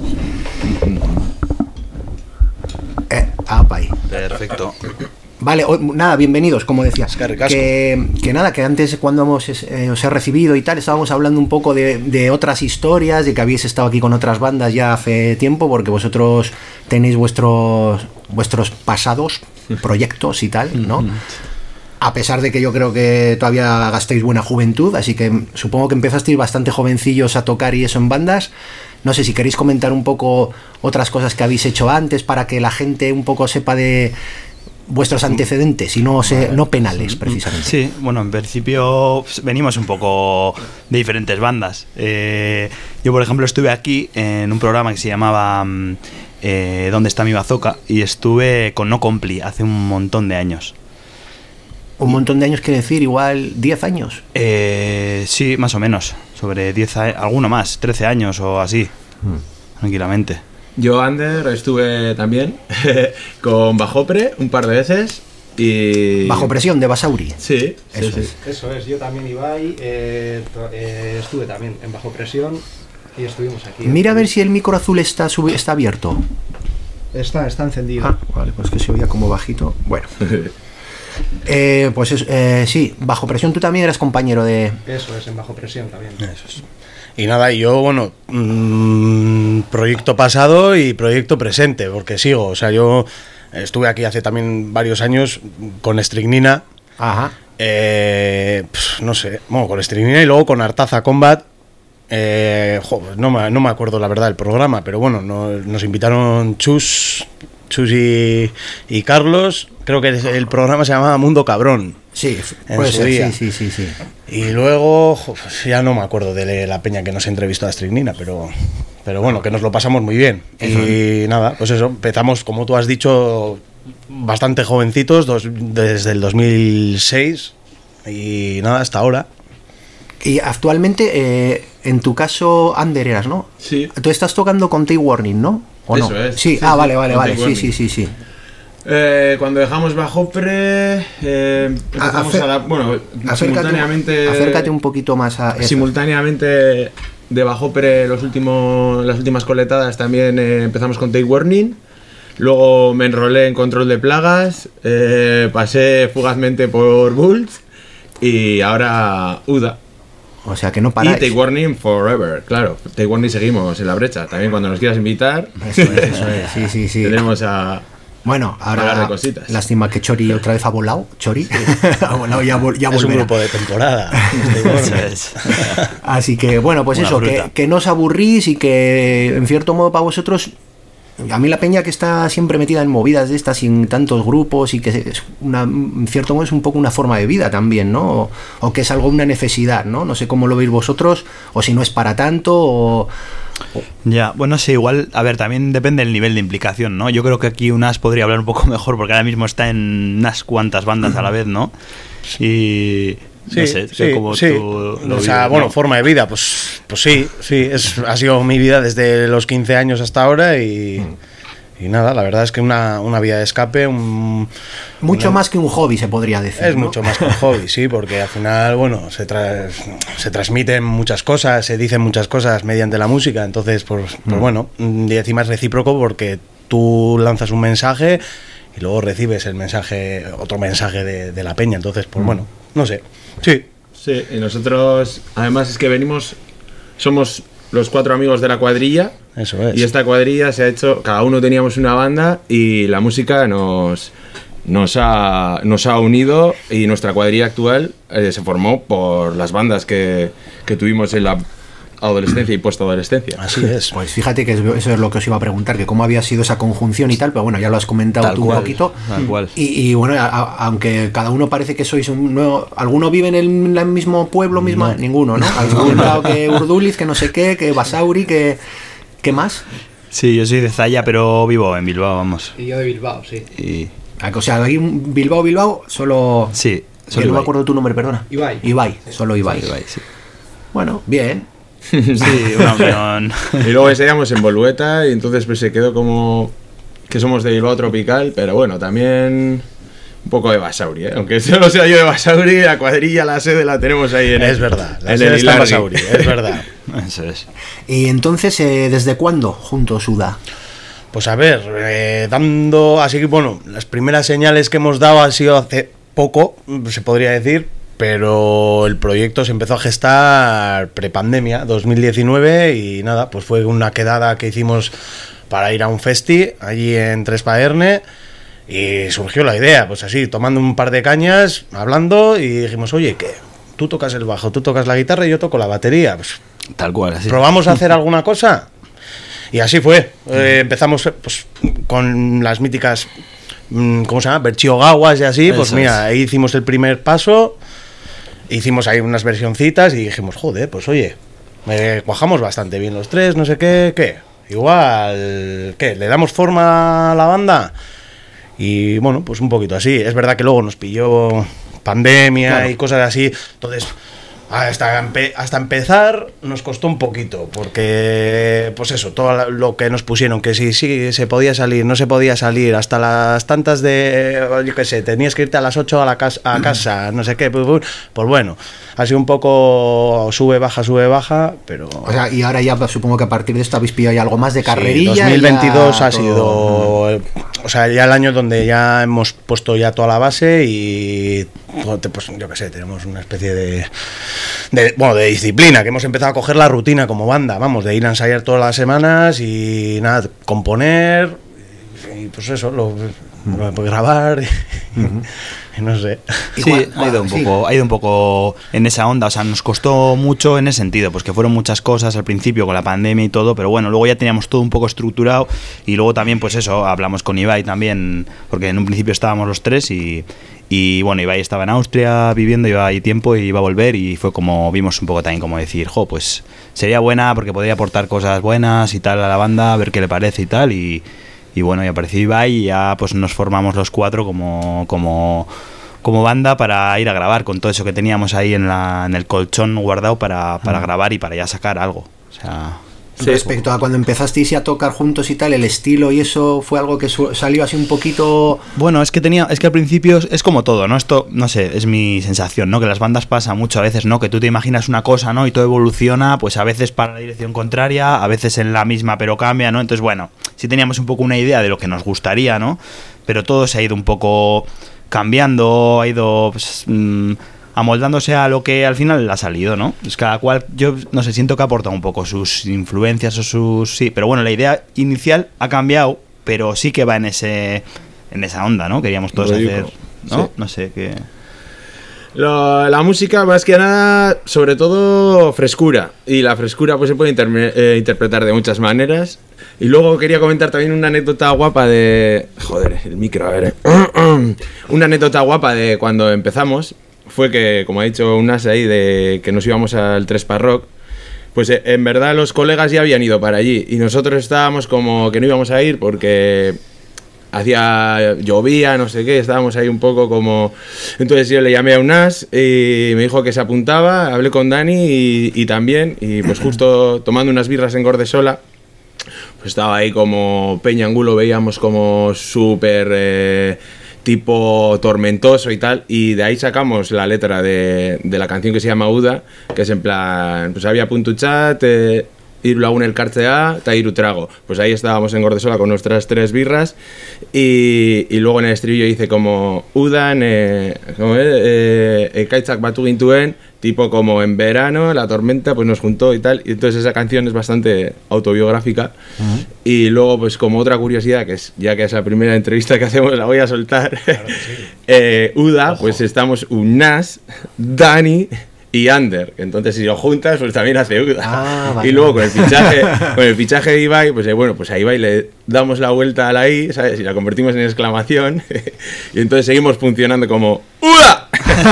Eh, apa ahí. Perfecto. Vale, o- nada, bienvenidos, como decía. Es que ricasco. Que, que nada, que antes cuando hemos, eh, os he recibido y tal, estábamos hablando un poco de, de otras historias, de que habéis estado aquí con otras bandas ya hace tiempo, porque vosotros tenéis vuestros vuestros pasados, proyectos y tal, ¿no? A pesar de que yo creo que todavía gastéis buena juventud, así que supongo que empezasteis bastante jovencillos a tocar y eso en bandas. No sé si queréis comentar un poco otras cosas que habéis hecho antes para que la gente un poco sepa de vuestros antecedentes y no se, no penales, precisamente. Sí, bueno, en principio pues, venimos un poco de diferentes bandas. Eh, yo, por ejemplo, estuve aquí en un programa que se llamaba mm, eh, ¿Dónde está mi bazooka? Y estuve con No Compli hace un montón de años. Un montón de años, quiere decir, igual diez años. Eh, sí, más o menos. Sobre diez años, alguno más, trece años o así. Tranquilamente. Yo, Ander, estuve también con Bajopre un par de veces y... Bajo presión de Basauri. Sí, sí, Eso sí. es. Eso es, yo también Ibai, eh, to- eh, estuve también en Bajo Presión y estuvimos aquí. Mira a ver si el micro azul está, sub- está abierto. Está, está encendido. Ah, vale, pues que se oía como bajito. Bueno. Eh, pues es- eh, sí, Bajo presión tú también eras compañero de... Eso es, en Bajo Presión también. Eso es. Y nada, y yo, bueno, mmm, proyecto pasado y proyecto presente, porque sigo. O sea, yo estuve aquí hace también varios años con Strychnina. Ajá. Eh, pf, no sé, bueno, con Strychnina y luego con Artaza Combat. Eh, jo, pues no, me, no me acuerdo la verdad del programa, pero bueno, no- nos invitaron Chus, Chus y, y Carlos. Creo que el programa se llamaba Mundo Cabrón. Sí, En puede su ser, día. sí, sí, sí, sí. Y luego, jo, pues ya no me acuerdo de la peña que nos entrevistó a Strychnina, pero, pero bueno, que nos lo pasamos muy bien. Y nada, pues eso, empezamos, como tú has dicho, bastante jovencitos, dos- desde el dos mil seis y nada, hasta ahora. Y actualmente, eh, en tu caso, Ander eras, ¿no? Sí. Tú estás tocando con Take Warning, ¿no? ¿O Eso no? es. Sí, Sí, ah, sí, vale, vale, con vale. Take Sí, Warning. sí, sí, sí. Eh, cuando dejamos Bajopre, eh, empezamos acer- a la... Bueno, Acércate, simultáneamente... acércate un poquito más a... eso. Simultáneamente de Bajopre, los últimos, las últimas coletadas también eh, empezamos con Take Warning. Luego me enrolé en Control de Plagas, eh, pasé fugazmente por Bult y ahora Uda. O sea, que no Y paráis. Take Warning Forever, claro. Take Warning seguimos en la brecha. También cuando nos quieras invitar, Eso es, eso es, sí, sí, sí. tenemos a... Bueno, Hablar ahora de cositas. lástima que Chori otra vez ha volado. Chori ha volado, ya, vol- ya Es un volverá. grupo de temporada. Eso es. Así que bueno, pues Buena eso, que, fruta. que no os aburrís y que en cierto modo para vosotros, a mí la peña que está siempre metida en movidas de estas sin tantos grupos y que es una, en cierto modo es un poco una forma de vida también, ¿no? O, o que es algo, una necesidad, ¿no? No sé cómo lo veis vosotros, o si no es para tanto, o... Ya, bueno, sí, igual, a ver, también depende del nivel de implicación, ¿no? Yo creo que aquí Unas podría hablar un poco mejor porque ahora mismo está en unas cuantas bandas a la vez, ¿no? Y... Sí, no sé, sí, como sí. tú lo O sea, vives, bueno, ¿no? forma de vida, pues, pues sí, sí, es, ha sido mi vida desde los quince años hasta ahora y, y nada, la verdad es que una, una vía de escape, un, Mucho una- más que un hobby, se podría decir. es ¿no? mucho más que un hobby, sí, porque al final, bueno, se, tra- se transmiten muchas cosas, se dicen muchas cosas mediante la música, entonces, pues, pues bueno, y encima es recíproco porque tú lanzas un mensaje y luego recibes el mensaje, otro mensaje de, de la peña, entonces, pues bueno, no sé, sí. Sí, y nosotros, además es que venimos, somos los cuatro amigos de la cuadrilla. Eso es. Y esta cuadrilla se ha hecho, cada uno teníamos una banda y la música nos, nos, ha, nos ha unido y nuestra cuadrilla actual eh, se formó por las bandas que, que tuvimos en la, adolescencia y postadolescencia. Así es. Pues fíjate que eso es lo que os iba a preguntar, que cómo había sido esa conjunción y tal, pero bueno, ya lo has comentado Tal tú cual, un poquito. tal cual. Y, y bueno, a, a, aunque cada uno parece que sois un nuevo, ¿alguno vive en el, en el mismo pueblo, misma? No. Ninguno, ¿no? Habéis comentado que Urduliz, que no sé qué, que Basauri, que ¿qué más? Sí, yo soy de Zalla, pero vivo en Bilbao, vamos. Y yo de Bilbao, sí. Y O sea, hay un Bilbao, Bilbao, solo... sí, Que solo no me Ibai. acuerdo tu nombre, perdona. Ibai. Ibai, solo Ibai. Ibai, sí. Bueno, bien. Sí, una unión. Y luego ensayamos en Bolueta y entonces pues se quedó como que somos de Bilbao Tropical, pero bueno, también un poco de Basauri, ¿eh? Aunque solo sea yo de Basauri, la cuadrilla, la sede la tenemos ahí en Es el, verdad. La en sede el está en Ilargi. Basauri, es verdad. Eso es. Y entonces, eh, ¿desde cuándo juntos Uda? Pues a ver, eh, dando así que bueno, las primeras señales que hemos dado han sido hace poco, se podría decir, pero el proyecto se empezó a gestar prepandemia, dos mil diecinueve, y nada, pues fue una quedada que hicimos para ir a un festi allí en Trespaerne, y surgió la idea, pues así, tomando un par de cañas, hablando, y dijimos, oye, ¿qué? Tú tocas el bajo, tú tocas la guitarra y yo toco la batería, pues Tal cual, así. ¿probamos a hacer alguna cosa? Y así fue. Eh, empezamos pues, con las míticas, mm, ¿cómo se llama? Berchiogawas y así. Pues Eso mira, es. ahí hicimos el primer paso, hicimos ahí unas versioncitas y dijimos, joder, pues oye, eh, cuajamos bastante bien los tres, no sé qué, qué. Igual, ¿qué? ¿Le damos forma a la banda? Y bueno, pues un poquito así. Es verdad que luego nos pilló pandemia Claro. y cosas así. Entonces, hasta, empe- hasta empezar nos costó un poquito. Porque, pues eso, todo lo que nos pusieron, que si sí, se podía salir, no se podía salir, hasta las tantas de, yo qué sé, tenías que irte a las ocho a, la casa, a casa, no sé qué. Pues, pues bueno, ha sido un poco sube, baja, sube, baja, pero... O sea, y ahora ya pues, supongo que a partir de esto habéis pillado ya algo más de carrerilla. Sí, dos mil veintidós ya ha todo- sido, eh, o sea, ya el año donde ya hemos puesto ya toda la base y, pues yo qué sé, tenemos una especie de, de, bueno, de disciplina, que hemos empezado a coger la rutina como banda, vamos, de ir a ensayar todas las semanas y nada, componer y pues eso, lo, lo de grabar y, y no sé. Y Sí, cua- ha ido un sí. poco, ha ido un poco en esa onda, o sea, nos costó mucho en ese sentido, pues que fueron muchas cosas al principio con la pandemia y todo, pero bueno, luego ya teníamos todo un poco estructurado y luego también, pues eso, hablamos con Ibai también, porque en un principio estábamos los tres y, y bueno, Ibai estaba en Austria viviendo, iba ahí tiempo y iba a volver y fue como, vimos un poco también como decir, jo, pues sería buena porque podría aportar cosas buenas y tal a la banda, a ver qué le parece y tal, y, y bueno, y apareció Ibai y ya pues nos formamos los cuatro como... como como banda para ir a grabar con todo eso que teníamos ahí en, la, en el colchón guardado para, para grabar y para ya sacar algo. O sea, Respecto a cuando empezasteis ya a tocar juntos y tal, el estilo y eso fue algo que su- salió así un poquito... bueno, es que tenía, es que al principio es, es como todo, ¿no? Esto, no sé, es mi sensación, ¿no? Que las bandas pasa mucho a veces, ¿no? Que tú te imaginas una cosa, ¿no? Y todo evoluciona, pues a veces para la dirección contraria, a veces en la misma pero cambia, ¿no? Entonces, bueno, sí teníamos un poco una idea de lo que nos gustaría, ¿no? Pero todo se ha ido un poco cambiando, ha ido pues, mm, amoldándose a lo que al final ha salido, ¿no? Es cada cual, yo no sé, siento que ha aportado un poco sus influencias o sus... Sí, pero bueno, la idea inicial ha cambiado, pero sí que va en ese en esa onda, ¿no? Queríamos todos Rollico, hacer, ¿no? sí. No sé, qué... Lo- la música, más que nada, sobre todo frescura. Y la frescura pues se puede interme- eh, interpretar de muchas maneras. Y luego quería comentar también una anécdota guapa de... Joder, el micro, a ver. eh. Una anécdota guapa de cuando empezamos. Fue que, como ha dicho Unas ahí, de que nos íbamos al Trespa Rock. Pues eh, en verdad los colegas ya habían ido para allí. Y nosotros estábamos como que no íbamos a ir porque... hacía llovía, no sé qué, estábamos ahí un poco como... Entonces yo le llamé a Unas y me dijo que se apuntaba, hablé con Dani y, y también, y pues justo tomando unas birras en Gordesola, pues estaba ahí como Peña Angulo, veíamos como súper eh, tipo tormentoso y tal, y de ahí sacamos la letra de, de la canción que se llama Uda, que es en plan, pues había punto chat... Eh, Iru lagun elkartzea, eta hiru trago. Pues ahí estábamos en Gordesola con nuestras tres birras y, y luego en el estribillo dice como Udan, eh, como, eh, eh, ekaitzak batu gintuen, tipo como en verano, la tormenta pues nos juntó y tal. Y entonces esa canción es bastante autobiográfica. Uh-huh. Y luego pues como otra curiosidad, que es ya que es la primera entrevista que hacemos, la voy a soltar. Claro que sí. eh, Uda, ojo. Pues estamos Unas, Dani... y under. Entonces, si lo juntas, pues también hace Uda. Ah, vale. Y luego con el fichaje, con el fichaje de Ibai, pues eh, bueno, pues a Ibai le damos la vuelta a la I, ¿sabes? Y la convertimos en exclamación. Y entonces seguimos funcionando como ¡Uda!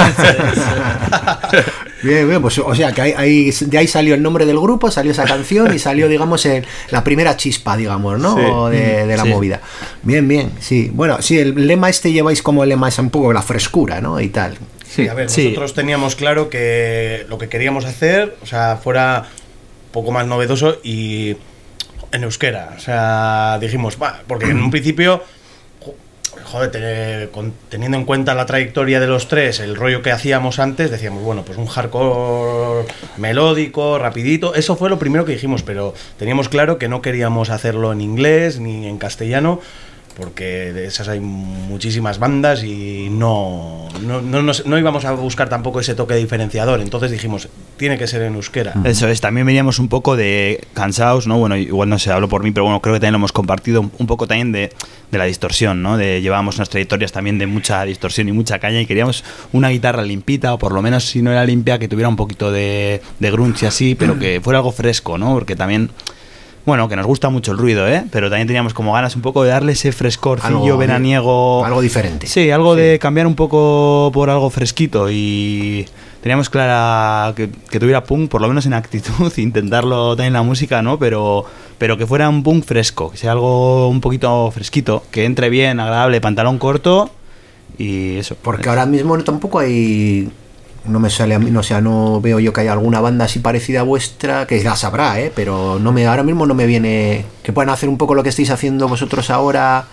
Bien, bien, pues o sea que ahí, ahí, de ahí salió el nombre del grupo, salió esa canción y salió, digamos, el, la primera chispa, digamos, ¿no? Sí. De, de la Sí. movida. Bien, bien, sí. Bueno, sí, el lema este lleváis como el lema es un poco la frescura, ¿no? Y tal. Sí, a ver, Sí. nosotros teníamos claro que lo que queríamos hacer, o sea, fuera un poco más novedoso y en euskera. O sea, dijimos, va, porque en un principio, jo- joder, te- con- teniendo en cuenta la trayectoria de los tres, el rollo que hacíamos antes, decíamos, bueno, pues un hardcore melódico, rapidito. Eso fue lo primero que dijimos, pero teníamos claro que no queríamos hacerlo en inglés ni en castellano, porque de esas hay muchísimas bandas y no, no, no, nos- no íbamos a buscar tampoco ese toque diferenciador. Entonces dijimos, tiene que ser en euskera. Eso es, también veníamos un poco de cansados, ¿no? Bueno, igual no sé, hablo por mí, pero bueno, creo que también lo hemos compartido un, un poco también de, de la distorsión, ¿no? De llevábamos unas trayectorias también de mucha distorsión y mucha caña y queríamos una guitarra limpita, o por lo menos si no era limpia, que tuviera un poquito de, de grunge y así, pero que fuera algo fresco, ¿no? Porque también... Bueno, que nos gusta mucho el ruido, ¿eh? Pero también teníamos como ganas un poco de darle ese frescorcillo Algo- veraniego. algo diferente. Sí, algo de cambiar un poco por algo fresquito. Y teníamos clara que, que tuviera punk, por lo menos en actitud, intentarlo también en la música, ¿no? Pero, pero que fuera un punk fresco, que sea algo un poquito fresquito, que entre bien, agradable, pantalón corto y eso. Porque ahora mismo tampoco hay... No me sale a mí, no, o sea, no veo yo que haya alguna banda así parecida a vuestra, que la sabrá, ¿eh? Pero no me, ahora mismo no me viene... Que puedan hacer un poco lo que estáis haciendo vosotros ahora,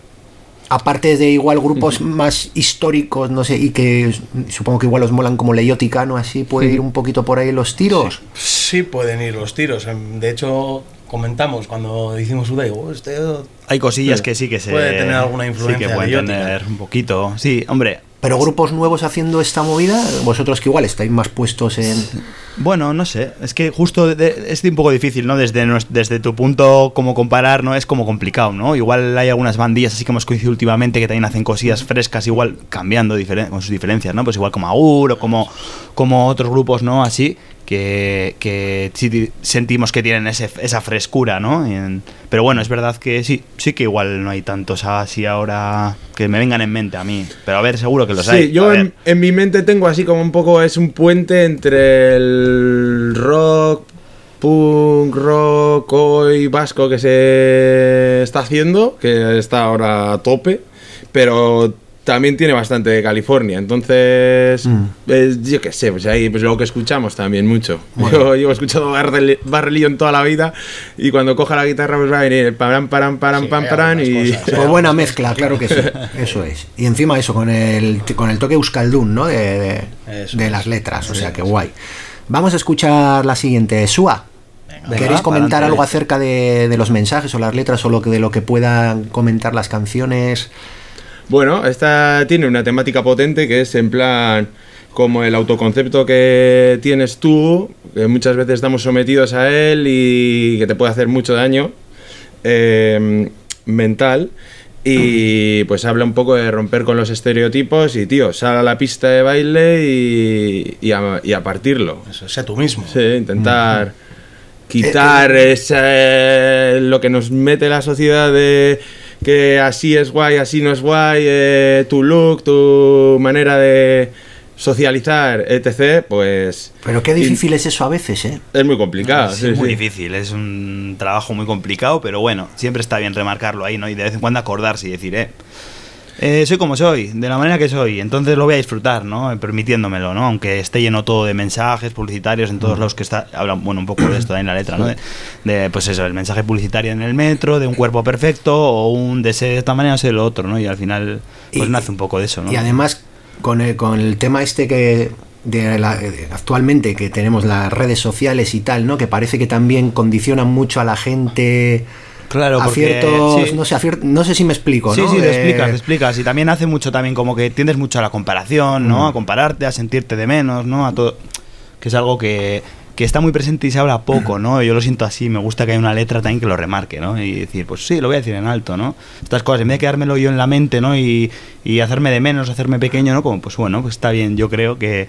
aparte de igual grupos más históricos, no sé, y que supongo que igual os molan como Leioticano, así, puede ir un poquito por ahí los tiros. Sí pueden ir los tiros. De hecho, comentamos cuando hicimos Uda, digo, este Hay cosillas que sí que se... puede tener alguna influencia Sí que pueden leiótica. tener un poquito. Sí, hombre... Pero grupos nuevos haciendo esta movida, vosotros que igual estáis más puestos en... Bueno, no sé, es que justo de- de- es un poco difícil, ¿no? Desde, nues- desde tu punto, como comparar, ¿no? Es como complicado, ¿no? Igual hay algunas bandillas así que hemos coincidido últimamente que también hacen cosillas frescas, igual cambiando diferen- con sus diferencias, ¿no? Pues igual como Aur o como, como otros grupos, ¿no? Así, que, que sí ti- sentimos que tienen ese, esa frescura, ¿no? Y en- pero bueno, es verdad que sí, sí que igual no hay tantos así ahora que me vengan en mente a mí. Pero a ver, seguro que los Sí, hay. yo A ver. en, en mi mente tengo así como un poco, es un puente entre el rock, punk, rock, hoy vasco que se está haciendo, que está ahora a tope, pero también tiene bastante de California, entonces, Mm. eh, yo qué sé, pues ahí pues lo que escuchamos también mucho. Yo llevo escuchando Barrel- Barrelion toda la vida y cuando coja la guitarra pues va a venir el paran, paran, paran, Sí, pam, hay paran y... algunas cosas. Pues buena mezcla, claro que sí, eso es. Y encima eso, con el, con el toque euskaldun, ¿no? De, de, Eso de es. las letras, o sea, que guay. Vamos a escuchar la siguiente, Sua. ¿Queréis Venga, comentar pa'lante. algo acerca de, de los mensajes o las letras o lo que, de lo que puedan comentar las canciones? Bueno, esta tiene una temática potente que es en plan como el autoconcepto que tienes tú, que muchas veces estamos sometidos a él y que te puede hacer mucho daño eh, mental. Y pues habla un poco de romper con los estereotipos y, tío, sal a la pista de baile y, y, a, y a partirlo. Eso, sé tú mismo. Sí, intentar quitar ese, lo que nos mete la sociedad de que así es guay, así no es guay, eh, tu look, tu manera de socializar, etcétera. Pues Pero qué difícil es eso a veces, ¿eh? es muy complicado. Sí, sí, es muy sí. difícil, es un trabajo muy complicado, pero bueno, siempre está bien remarcarlo ahí, ¿no? Y de vez en cuando acordarse y decir, eh, eh, soy como soy, de la manera que soy, entonces lo voy a disfrutar, ¿no? Permitiéndomelo, ¿no? Aunque esté lleno todo de mensajes publicitarios en todos lados que está, hablan, bueno, un poco de esto en la letra, ¿no? De, de, pues eso, el mensaje publicitario en el metro, de un cuerpo perfecto, o un de ser de esta manera o ser lo otro, ¿no? Y al final, pues Y- nace un poco de eso, ¿no? Y además, con el, con el tema este que de la- de- actualmente que tenemos las redes sociales y tal, ¿no? Que parece que también condicionan mucho a la gente Claro, a porque ciertos, sí. no sé, a cier- no sé si me explico, Sí, ¿no? sí, te Eh, explicas, te explicas. Y también hace mucho también como que tiendes mucho a la comparación, ¿no? A compararte, a sentirte de menos, ¿no? A todo. Que es algo que, que está muy presente y se habla poco, ¿no? Yo lo siento así, me gusta que haya una letra también que lo remarque, ¿no? Y decir, pues sí, lo voy a decir en alto, ¿no? Estas cosas, en vez de quedármelo yo en la mente, ¿no? Y, y hacerme de menos, hacerme pequeño, ¿no? Como, pues bueno, pues está bien, yo creo que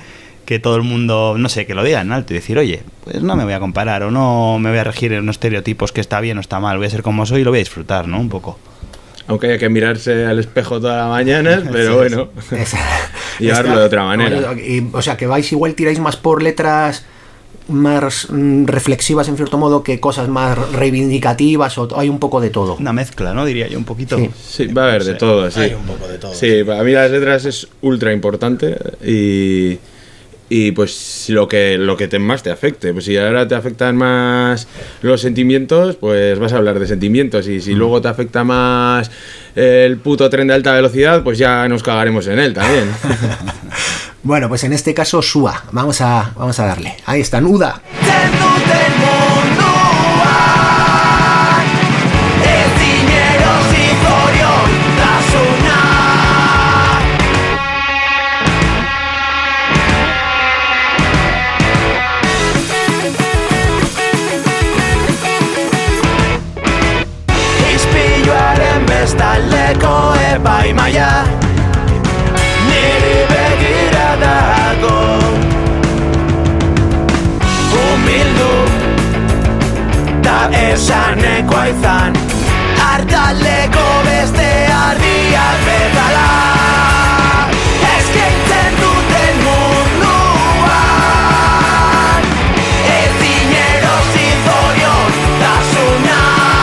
que todo el mundo, no sé, que lo diga en alto y decir, oye, pues no me voy a comparar o no me voy a regir en unos estereotipos que está bien o está mal, voy a ser como soy y lo voy a disfrutar, ¿no? Un poco. Aunque haya que mirarse al espejo todas las mañanas, pero Sí, bueno, es- llevarlo está- de otra manera. Y, o sea, que vais igual tiráis más por letras más mm, reflexivas en cierto modo que cosas más reivindicativas, o hay un poco de todo. Una mezcla, ¿no? Diría yo un poquito. Sí. Sí, va a haber de Sí. todo, sí. Hay un poco de todo. Sí, para mí las letras es ultra importante y, y pues lo que, lo que te, más te afecte. Pues si ahora te afectan más los sentimientos, pues vas a hablar de sentimientos. Y si luego te afecta más el puto tren de alta velocidad, pues ya nos cagaremos en él también. Bueno, pues en este caso Sua, vamos a, vamos a darle. Ahí está, Nuda. Zenuten munduan Ez dineros zoriontasuna Ispiluaren bestaldeko epaimaia Niri begira dago Humildu Ta esanekoa izan Artaldeko beste ardiak bezala Eskaintzen duten munduan Ez dinerosi zoriontasuna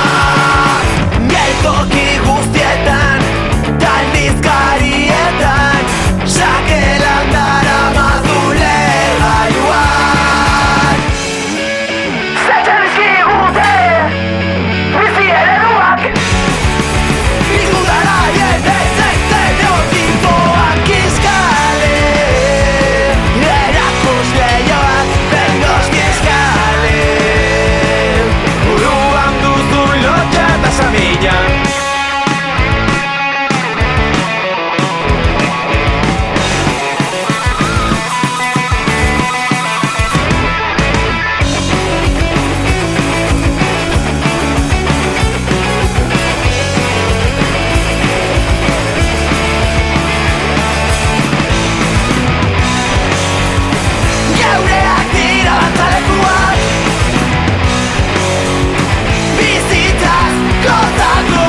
Geltoki guztietan Taldizkarietan Sakelan daramazule gailuan Zetenzkigute bizi ereduak Ikudara jetetzen eotipoak izkale Erakusleioak bengoz izkale Buruan duzu lotxa eta samila Geureak dira batzalekuak Bizitzaz gozatu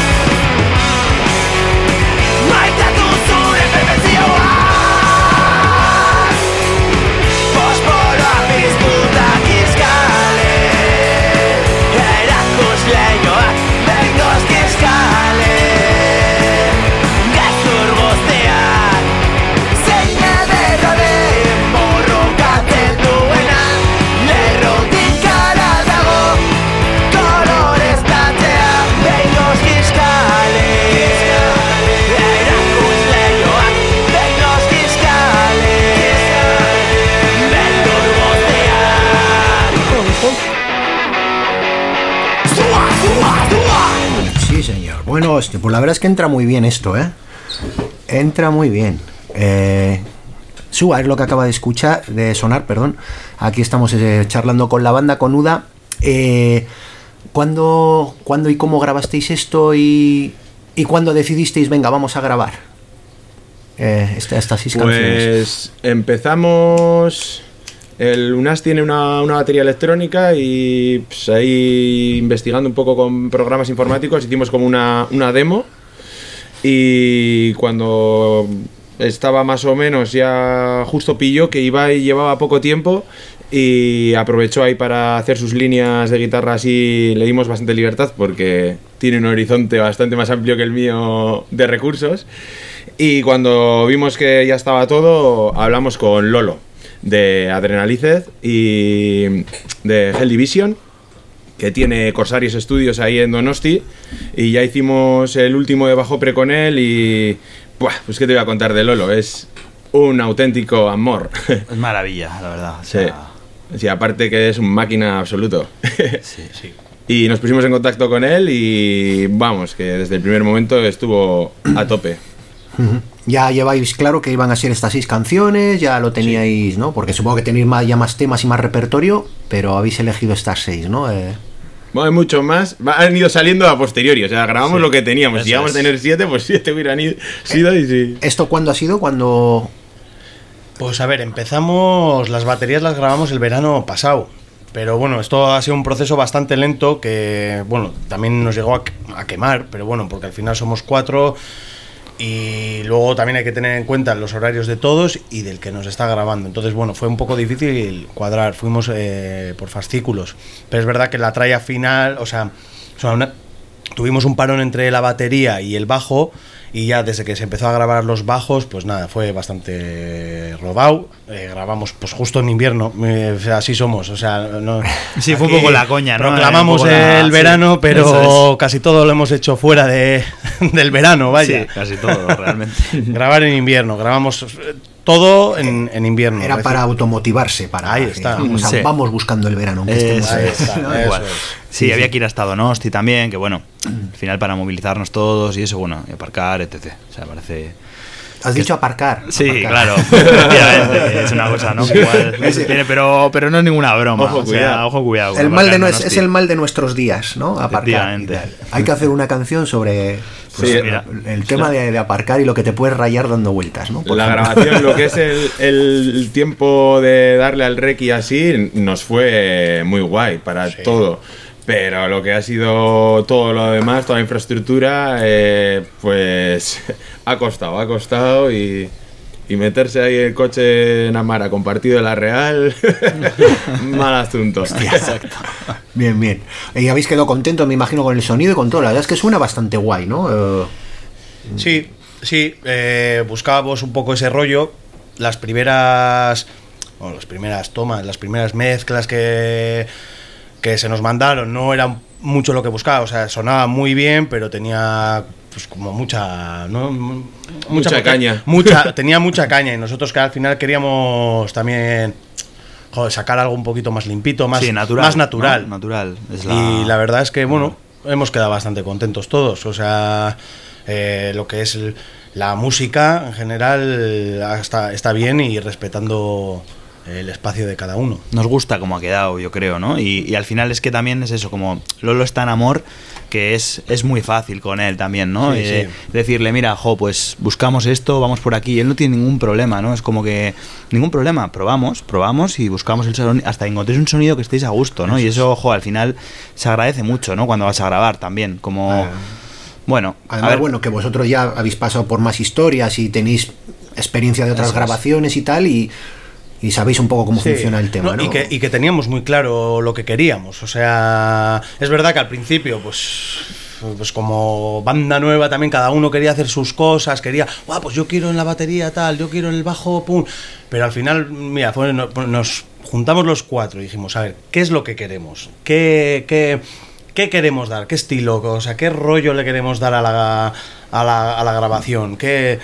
Maitatu zure perfezioak Posporoa biztutak izkale Erakusleioak bengoz kizkale Gezur guztiak Zein ederra den borrokatzen duena Lerrotik gara dago Kolorez tatzea bengoz kizkale Erakusleioak bengoz kizkale Beldur guztiak Zua, zua, zua Sí, señor. Bueno, hostia, pues la verdad es que entra muy bien esto, ¿eh? Entra muy bien. Eh, Sua es lo que acaba de escuchar, de sonar, perdón. Aquí estamos eh, charlando con la banda, con Uda. Eh, ¿cuándo, ¿Cuándo y cómo grabasteis esto y, y cuándo decidisteis, venga, vamos a grabar eh, esta- estas seis canciones? Pues empezamos. El UNAS tiene una, una batería electrónica y pues, ahí investigando un poco con programas informáticos hicimos como una, una demo y cuando estaba más o menos ya justo pilló que Ibai llevaba poco tiempo y aprovechó ahí para hacer sus líneas de guitarra así, le dimos bastante libertad porque tiene un horizonte bastante más amplio que el mío de recursos y cuando vimos que ya estaba todo hablamos con Lolo de Adrenaliced y de Hell Division que tiene Corsarios Studios ahí en Donosti y ya hicimos el último de Bajo Pre con él y buah, pues qué te voy a contar de Lolo, es un auténtico amor. Es maravilla, la verdad. O sea, Sí, sí, aparte que es un máquina absoluto. sí, sí. Y nos pusimos en contacto con él y vamos, que desde el primer momento estuvo a tope. Ujú. Ya lleváis claro que iban a ser estas seis canciones, ya lo teníais, ¿no? Porque supongo que tenéis más, ya más temas y más repertorio, pero habéis elegido estas seis, ¿no? Eh, Bueno, hay mucho más. Va- Han ido saliendo a posteriori. O sea, grabamos Sí, lo que teníamos. eso Si íbamos a es. tener siete, pues siete hubieran ido, sido y sí. ¿Esto cuándo ha sido? Cuando Pues a ver, empezamos, las baterías las grabamos el verano pasado, pero bueno, esto ha sido un proceso bastante lento que, bueno, también nos llegó a, a quemar, pero bueno, porque al final somos cuatro y luego también hay que tener en cuenta los horarios de todos y del que nos está grabando. Entonces, bueno, fue un poco difícil cuadrar, fuimos eh, por fascículos, pero es verdad que la tralla final, o sea, o sea una, tuvimos un parón entre la batería y el bajo. Y ya desde que se empezó a grabar los bajos, pues nada, fue bastante rodado. Eh, grabamos pues justo en invierno, eh, o sea, así somos. O sea, no, sí, fue un poco la coña, ¿no? Proclamamos el la, verano, sí, pero casi todo lo hemos hecho fuera de, del verano, vaya. Sí, casi todo, realmente. Grabar en invierno, grabamos todo en, en invierno. Era para automotivarse, para ahí está. Eh, o sea, sí. Vamos buscando el verano. Aunque eso, ahí está, ¿no? Eso es. Sí, sí, había sí. que ir hasta Donosti también, que bueno, al final para movilizarnos todos y eso, bueno, y aparcar, etcétera. O sea, parece... ¿Has dicho aparcar? Sí, aparcar. Claro. Efectivamente, es una cosa, ¿no? Que igual tiene, pero, pero no es ninguna broma. Ojo, o sea, cuidado. Ojo, cuidado. El mal de no es, es el mal de nuestros días, ¿no? Aparcar. Hay que hacer una canción sobre pues, sí, mira, el tema de, de aparcar y lo que te puedes rayar dando vueltas, ¿no? Por la ejemplo. Grabación, lo que es el, el tiempo de darle al rec y así, nos fue muy guay para sí. todo. Pero lo que ha sido todo lo demás, toda la infraestructura, eh, pues ha costado, ha costado y, y meterse ahí el coche en Amara compartido de la Real, mal asunto. Hostia, exacto. Bien, bien. Y habéis quedado contentos, me imagino, con el sonido y con todo. La verdad es que suena bastante guay, ¿no? Uh... Sí, sí. Eh, buscábamos un poco ese rollo. Las primeras, bueno, las primeras tomas, las primeras mezclas que... que se nos mandaron no era mucho lo que buscaba, o sea, sonaba muy bien, pero tenía pues como mucha ¿no? mucha, mucha caña mucha tenía mucha caña y nosotros que al final queríamos también joder, sacar algo un poquito más limpito, más sí, natural, más natural, ¿no? Natural es la... y la verdad es que bueno, hemos quedado bastante contentos todos, o sea, eh, lo que es el, la música en general está, está bien y respetando el espacio de cada uno. Nos gusta cómo ha quedado, yo creo, ¿no? Y, y al final es que también es eso, como Lolo está en amor, que es, es muy fácil con él también, ¿no? Sí, eh, sí. Decirle, mira, jo, pues buscamos esto, vamos por aquí, y él no tiene ningún problema, ¿no? Es como que, ningún problema, probamos, probamos y buscamos el sonido, hasta encontréis un sonido que estéis a gusto, ¿no? Y eso, ojo, al final se agradece mucho, ¿no? Cuando vas a grabar también, como... Ah. Bueno, además, a ver, bueno, que vosotros ya habéis pasado por más historias y tenéis experiencia de otras Esas. grabaciones y tal, y... Y sabéis un poco cómo sí. funciona el tema, no, ¿no? Y que, y que teníamos muy claro lo que queríamos. O sea, es verdad que al principio, pues, pues como banda nueva también, cada uno quería hacer sus cosas, quería, ah, pues yo quiero en la batería tal, yo quiero en el bajo, pum. Pero al final, mira, fue, nos juntamos los cuatro y dijimos, a ver, ¿qué es lo que queremos? ¿Qué, qué, qué queremos dar? ¿Qué estilo? O sea, ¿qué rollo le queremos dar a la, a la, a la grabación? ¿Qué...?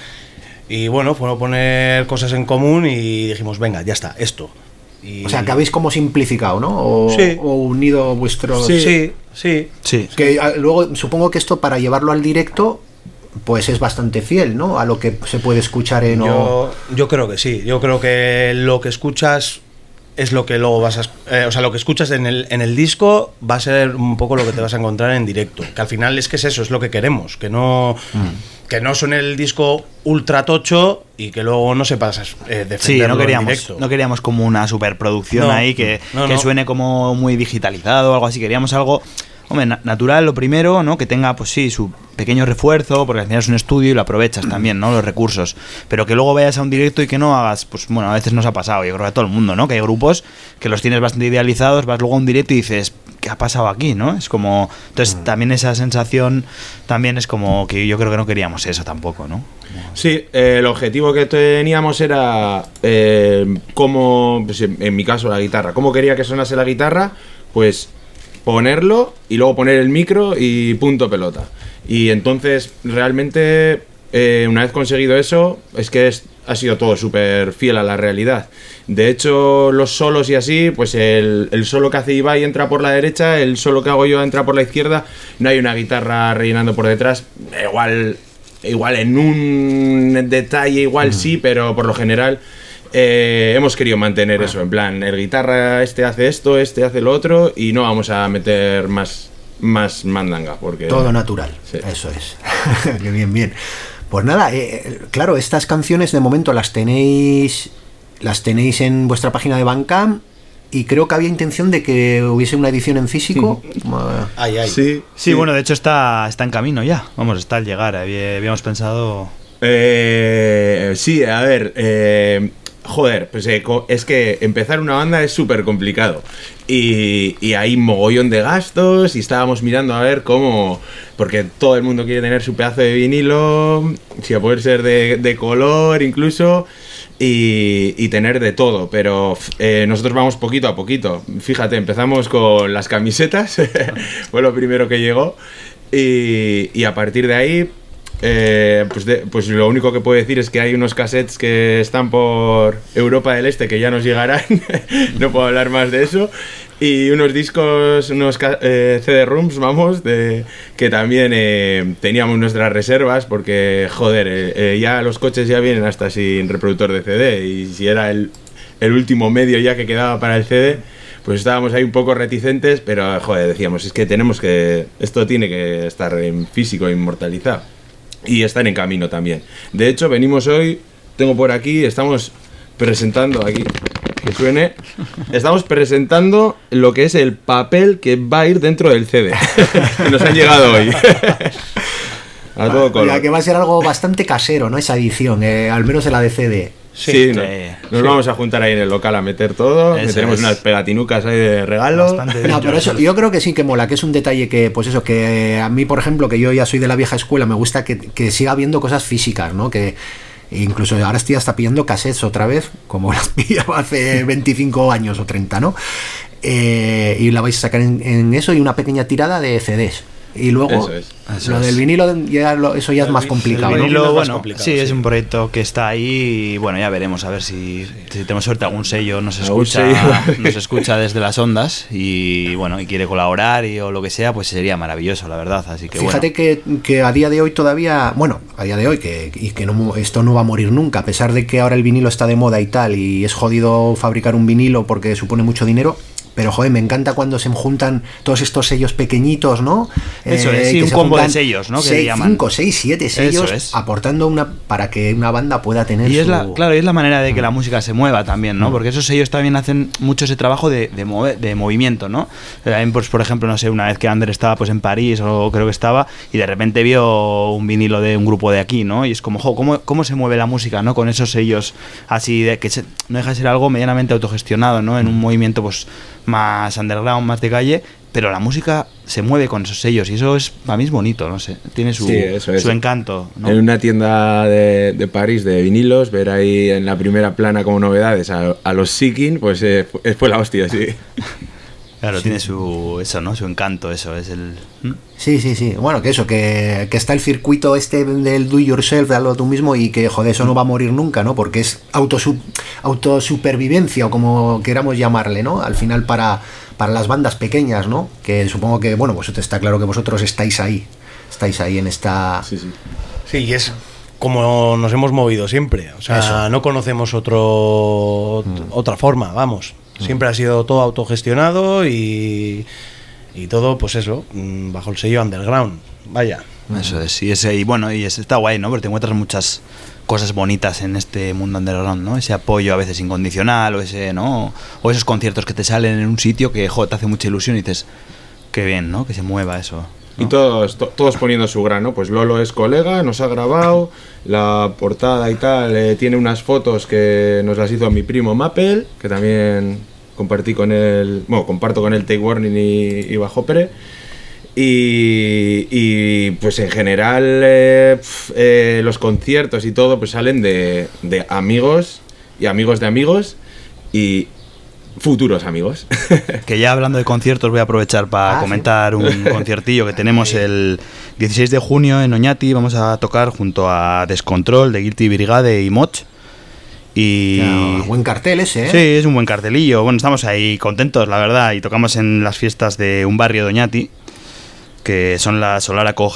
Y bueno, fueron a poner cosas en común y dijimos, venga, ya está, esto. Y... O sea, que habéis como simplificado, ¿no? O, sí. o unido vuestros... Sí, sí, sí. sí. Que luego, supongo que esto para llevarlo al directo, pues es bastante fiel, ¿no? A lo que se puede escuchar en... Yo, o... yo creo que sí. Yo creo que lo que escuchas es lo que luego vas a... Eh, o sea, lo que escuchas en el, en el disco va a ser un poco lo que te vas a encontrar en directo. Que al final es que es eso, es lo que queremos. Que no... Mm. Que no suene el disco ultra tocho y que luego no sepas eh, defenderlo sí, no queríamos, en directo. No queríamos como una superproducción no, ahí que, no, que no. suene como muy digitalizado o algo así. Queríamos algo, hombre, na- natural lo primero, ¿no? Que tenga, pues sí, su pequeño refuerzo, porque al final es un estudio y lo aprovechas también, ¿no? Los recursos. Pero que luego vayas a un directo y que no hagas, pues bueno, a veces nos ha pasado, yo creo que a todo el mundo, ¿no? Que hay grupos que los tienes bastante idealizados, vas luego a un directo y dices, ¿qué ha pasado aquí, no? Es como... Entonces, también esa sensación también es como que yo creo que no queríamos eso tampoco, ¿no? Sí, eh, el objetivo que teníamos era eh, cómo, pues en, en mi caso la guitarra, cómo quería que sonase la guitarra, pues ponerlo y luego poner el micro y punto pelota. Y entonces realmente eh, una vez conseguido eso, es que es, ha sido todo súper fiel a la realidad. De hecho, los solos y así, pues el, el solo que hace Ibai entra por la derecha, el solo que hago yo entra por la izquierda, no hay una guitarra rellenando por detrás, igual... Igual en un detalle, igual sí, pero por lo general eh, hemos querido mantener eso, en plan, el guitarra este hace esto, este hace lo otro y no vamos a meter más, más mandanga. Porque, todo natural, sí. Eso es. Qué bien, bien. Pues nada, eh, claro, estas canciones de momento las tenéis las tenéis en vuestra página de Bandcamp. Y creo que había intención de que hubiese una edición en físico. Ay, ay. Sí, Sí, sí, bueno, de hecho está, está en camino ya. Vamos, está al llegar. Había- Habíamos pensado... Eh, sí, a ver, eh, joder, pues eh, co- es que empezar una banda es súper complicado y, y hay mogollón de gastos y estábamos mirando a ver cómo, porque todo el mundo quiere tener su pedazo de vinilo, si a poder ser de, de color incluso, y, y tener de todo, pero eh, nosotros vamos poquito a poquito. Fíjate, empezamos con las camisetas, fue lo primero que llegó, y, y a partir de ahí... Eh, pues, de, pues lo único que puedo decir es que hay unos cassettes que están por Europa del Este que ya nos llegarán, no puedo hablar más de eso, y unos discos, unos ca- eh, C D rooms, vamos, de, que también eh, teníamos nuestras reservas porque, joder, eh, eh, ya los coches ya vienen hasta sin reproductor de C D, y si era el, el último medio ya que quedaba para el C D, pues estábamos ahí un poco reticentes, pero joder, decíamos, es que tenemos que, esto tiene que estar en físico, inmortalizado. Y están en camino también. De hecho, venimos hoy, tengo por aquí, estamos presentando aquí, que suene, estamos presentando lo que es el papel que va a ir dentro del C D. Que nos han llegado hoy. A todo color. Oiga, que va a ser algo bastante casero, ¿no? Esa edición, eh, al menos en la de C D. Sí, Sí, no- sí. nos vamos a juntar ahí en el local a meter todo. Eso Meteremos es. unas pegatinucas ahí de regalo. Bastante No, pero eso yo creo que sí que mola, que es un detalle que, pues eso, que a mí, por ejemplo, que yo ya soy de la vieja escuela, me gusta que, que siga habiendo cosas físicas, ¿no? Que incluso ahora estoy hasta pillando cassettes otra vez, como las pillaba hace veinticinco años o treinta, ¿no? Eh, y la vais a sacar en, en eso y una pequeña tirada de C Ds. Y luego, Eso es, eso lo es. del vinilo, ya lo- eso ya es más complicado, El ¿no? vinilo, es más bueno, complicado, sí, sí. es un proyecto que está ahí y bueno, ya veremos a ver si, si tenemos suerte, algún sello nos Algún escucha, sello. nos escucha desde las ondas y bueno, y quiere colaborar y, o lo que sea, pues sería maravilloso, la verdad. Así que Fíjate bueno. que, que a día de hoy todavía, bueno, a día de hoy, que, y que no, esto no va a morir nunca, a pesar de que ahora el vinilo está de moda y tal, y es jodido fabricar un vinilo porque supone mucho dinero. Pero, joder, me encanta cuando se juntan todos estos sellos pequeñitos, ¿no? Eso es, sí, que un se combo de juntan sellos, ¿no? Que seis, le llaman. cinco, seis, siete sellos es. aportando una para que una banda pueda tener Y es su... la, claro, y es la manera de que la música se mueva también, ¿no? Porque esos sellos también hacen mucho ese trabajo de, de, mover, de movimiento, ¿no? También, pues, por ejemplo, no sé, una vez que Ander estaba pues en París, o creo que estaba, y de repente vio un vinilo de un grupo de aquí, ¿no? Y es como, jo, ¿cómo, cómo se mueve la música, ¿no? Con esos sellos así, de que se- no deja de ser algo medianamente autogestionado, ¿no? En un movimiento, pues, más underground, más de calle, pero la música se mueve con esos sellos y eso es, para mí es bonito, no sé, tiene su, Sí, eso es. su encanto, ¿no? En una tienda de, de París de vinilos, ver ahí en la primera plana como novedades a, a los Seeking, pues eh, fue, fue la hostia, sí. Claro, tiene su eso, ¿no? Su encanto, eso es el... ¿Mm? Sí, sí, sí. Bueno, que eso, que, que está el circuito este del do yourself, de hazlo tú mismo, y que, joder, eso no va a morir nunca, ¿no? Porque es autosu- autosupervivencia, o como queramos llamarle, ¿no? Al final para, para las bandas pequeñas, ¿no? Que supongo que, bueno, pues está claro que vosotros estáis ahí, estáis ahí en esta... Sí, sí. Sí, y es como nos hemos movido siempre. O sea, Eso. no conocemos otro otra forma, vamos. Siempre ha sido todo autogestionado y, y todo, pues eso, mm, bajo el sello underground. Vaya. Eso es, y, ese, y bueno, y es, está guay, ¿no? Porque te encuentras muchas cosas bonitas en este mundo underground, ¿no? Ese apoyo a veces incondicional, o ese, ¿no? O esos conciertos que te salen en un sitio que, joder, te hace mucha ilusión y dices, qué bien, ¿no? Que se mueva eso. Y ¿no? todos, to- todos poniendo su grano, pues Lolo es colega, nos ha grabado, la portada y tal, eh, tiene unas fotos que nos las hizo mi primo Mapel, que también compartí con él, bueno, comparto con él Take Warning y, y Bajo Pere. Y, y, pues en general eh, pf, eh, los conciertos y todo pues salen de, de amigos y amigos de amigos y futuros amigos. Que ya hablando de conciertos voy a aprovechar para Ah, comentar un conciertillo que tenemos el dieciséis de junio en Oñati. Vamos a tocar junto a Descontrol, de Guilty Brigade y Moch. Y... Ya, buen cartel ese, ¿eh? Sí, es un buen cartelillo. Bueno, estamos ahí contentos, la verdad. Y tocamos en las fiestas de un barrio de Oñati, que son la Solara Co Hayak.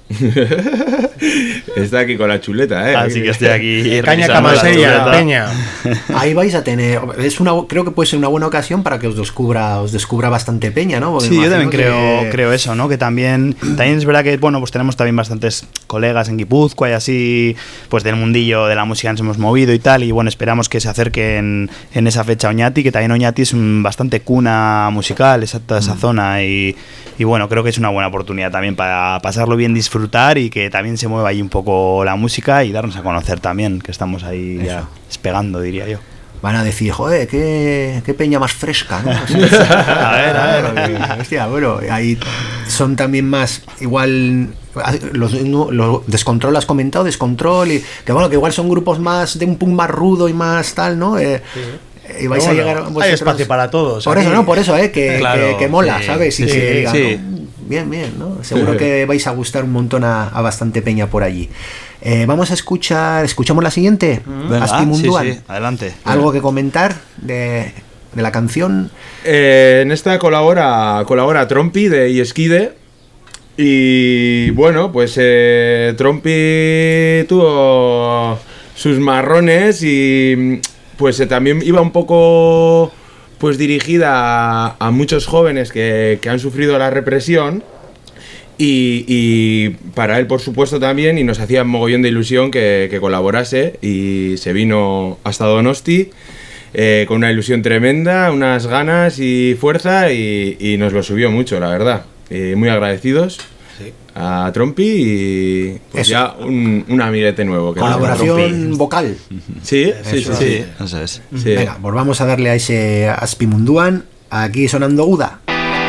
Está aquí con la chuleta, ¿eh? Así que estoy aquí. Caña revisando la Camasella, chuleta. Peña. Ahí vais a tener, es una, creo que puede ser una buena ocasión para que os descubra, os descubra bastante peña, ¿no? Porque Sí, yo imagino también creo, que- creo eso, ¿no? Que también, también es verdad que, bueno, pues tenemos también bastantes colegas en Guipúzcoa y así, pues del mundillo de la música nos hemos movido y tal, y bueno, esperamos que se acerquen en esa fecha a Oñati, que también Oñati es un bastante cuna musical, esa, toda esa zona, y, y bueno, creo que es una buena oportunidad también para pasarlo bien, disfrutar y que también se mueva ahí un poco la música y darnos a conocer también, que estamos ahí ya Eso. despegando, diría yo. Van a decir, joder, qué, qué peña más fresca, ¿no? A ver, a ver. Hostia, bueno, ahí son también más, igual, los, no, los Descontrol has comentado, Descontrol, y que bueno, que igual son grupos más de un punk más rudo y más tal, ¿no? Eh, Y vais Pero a llegar bueno, vosotros- hay espacio para todos. Por aquí. eso, ¿no? Por eso, ¿eh? Que, Claro, que, que mola, sí, ¿sabes? Y sí, que sí, diga, sí. ¿no? Bien, bien, ¿no? Seguro que vais a gustar un montón a, a bastante peña por allí. Eh, vamos a escuchar, ¿escuchamos la siguiente? Venga, Aspi sí, Munduan. sí, adelante. ¿Algo que comentar de, de la canción? Eh, en esta colabora, colabora Trompi de Ieskide. Y bueno, pues eh, Trompi tuvo sus marrones y pues eh, también iba un poco pues dirigida a, a muchos jóvenes que, que han sufrido la represión. Y, y para él, por supuesto, también, y nos hacía mogollón de ilusión que, que colaborase, y se vino hasta Donosti eh, con una ilusión tremenda, unas ganas y fuerza, y, y nos lo subió mucho, la verdad. Eh, muy agradecidos a Trompi y pues Eso. ya un, un amiguete nuevo. Que Colaboración vocal. Sí, sí, sí, Eso, sí. Sí, eso es. Sí. Venga, pues vamos a darle a ese Aspi Munduan. Aquí sonando Uda.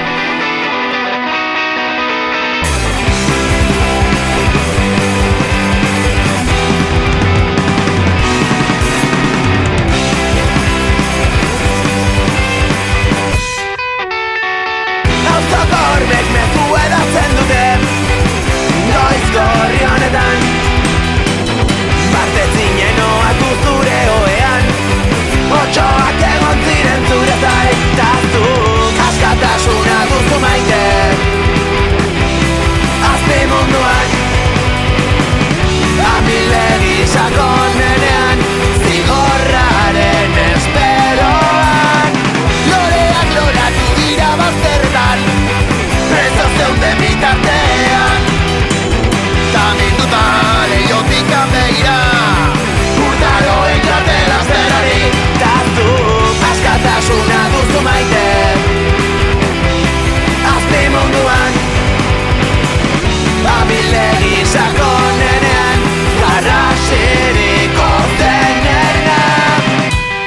Autokormek mezu edatzen dute Goizko horri honetan Barte zinenoak zure oean Otxoak egon ziren zure zait Tazuk askatasuna duzu maite Azpi munduan Amilegi sakonenean Zigorraren esperoan Loreak loratu dira bazterretan Preso zeuden bitartean Taminduta lehiotik begira Urtaroen kratela zerari Tazuk askatasuna duzu maite Azpi munduan Abilegi sakonenean Garrasiriko zenean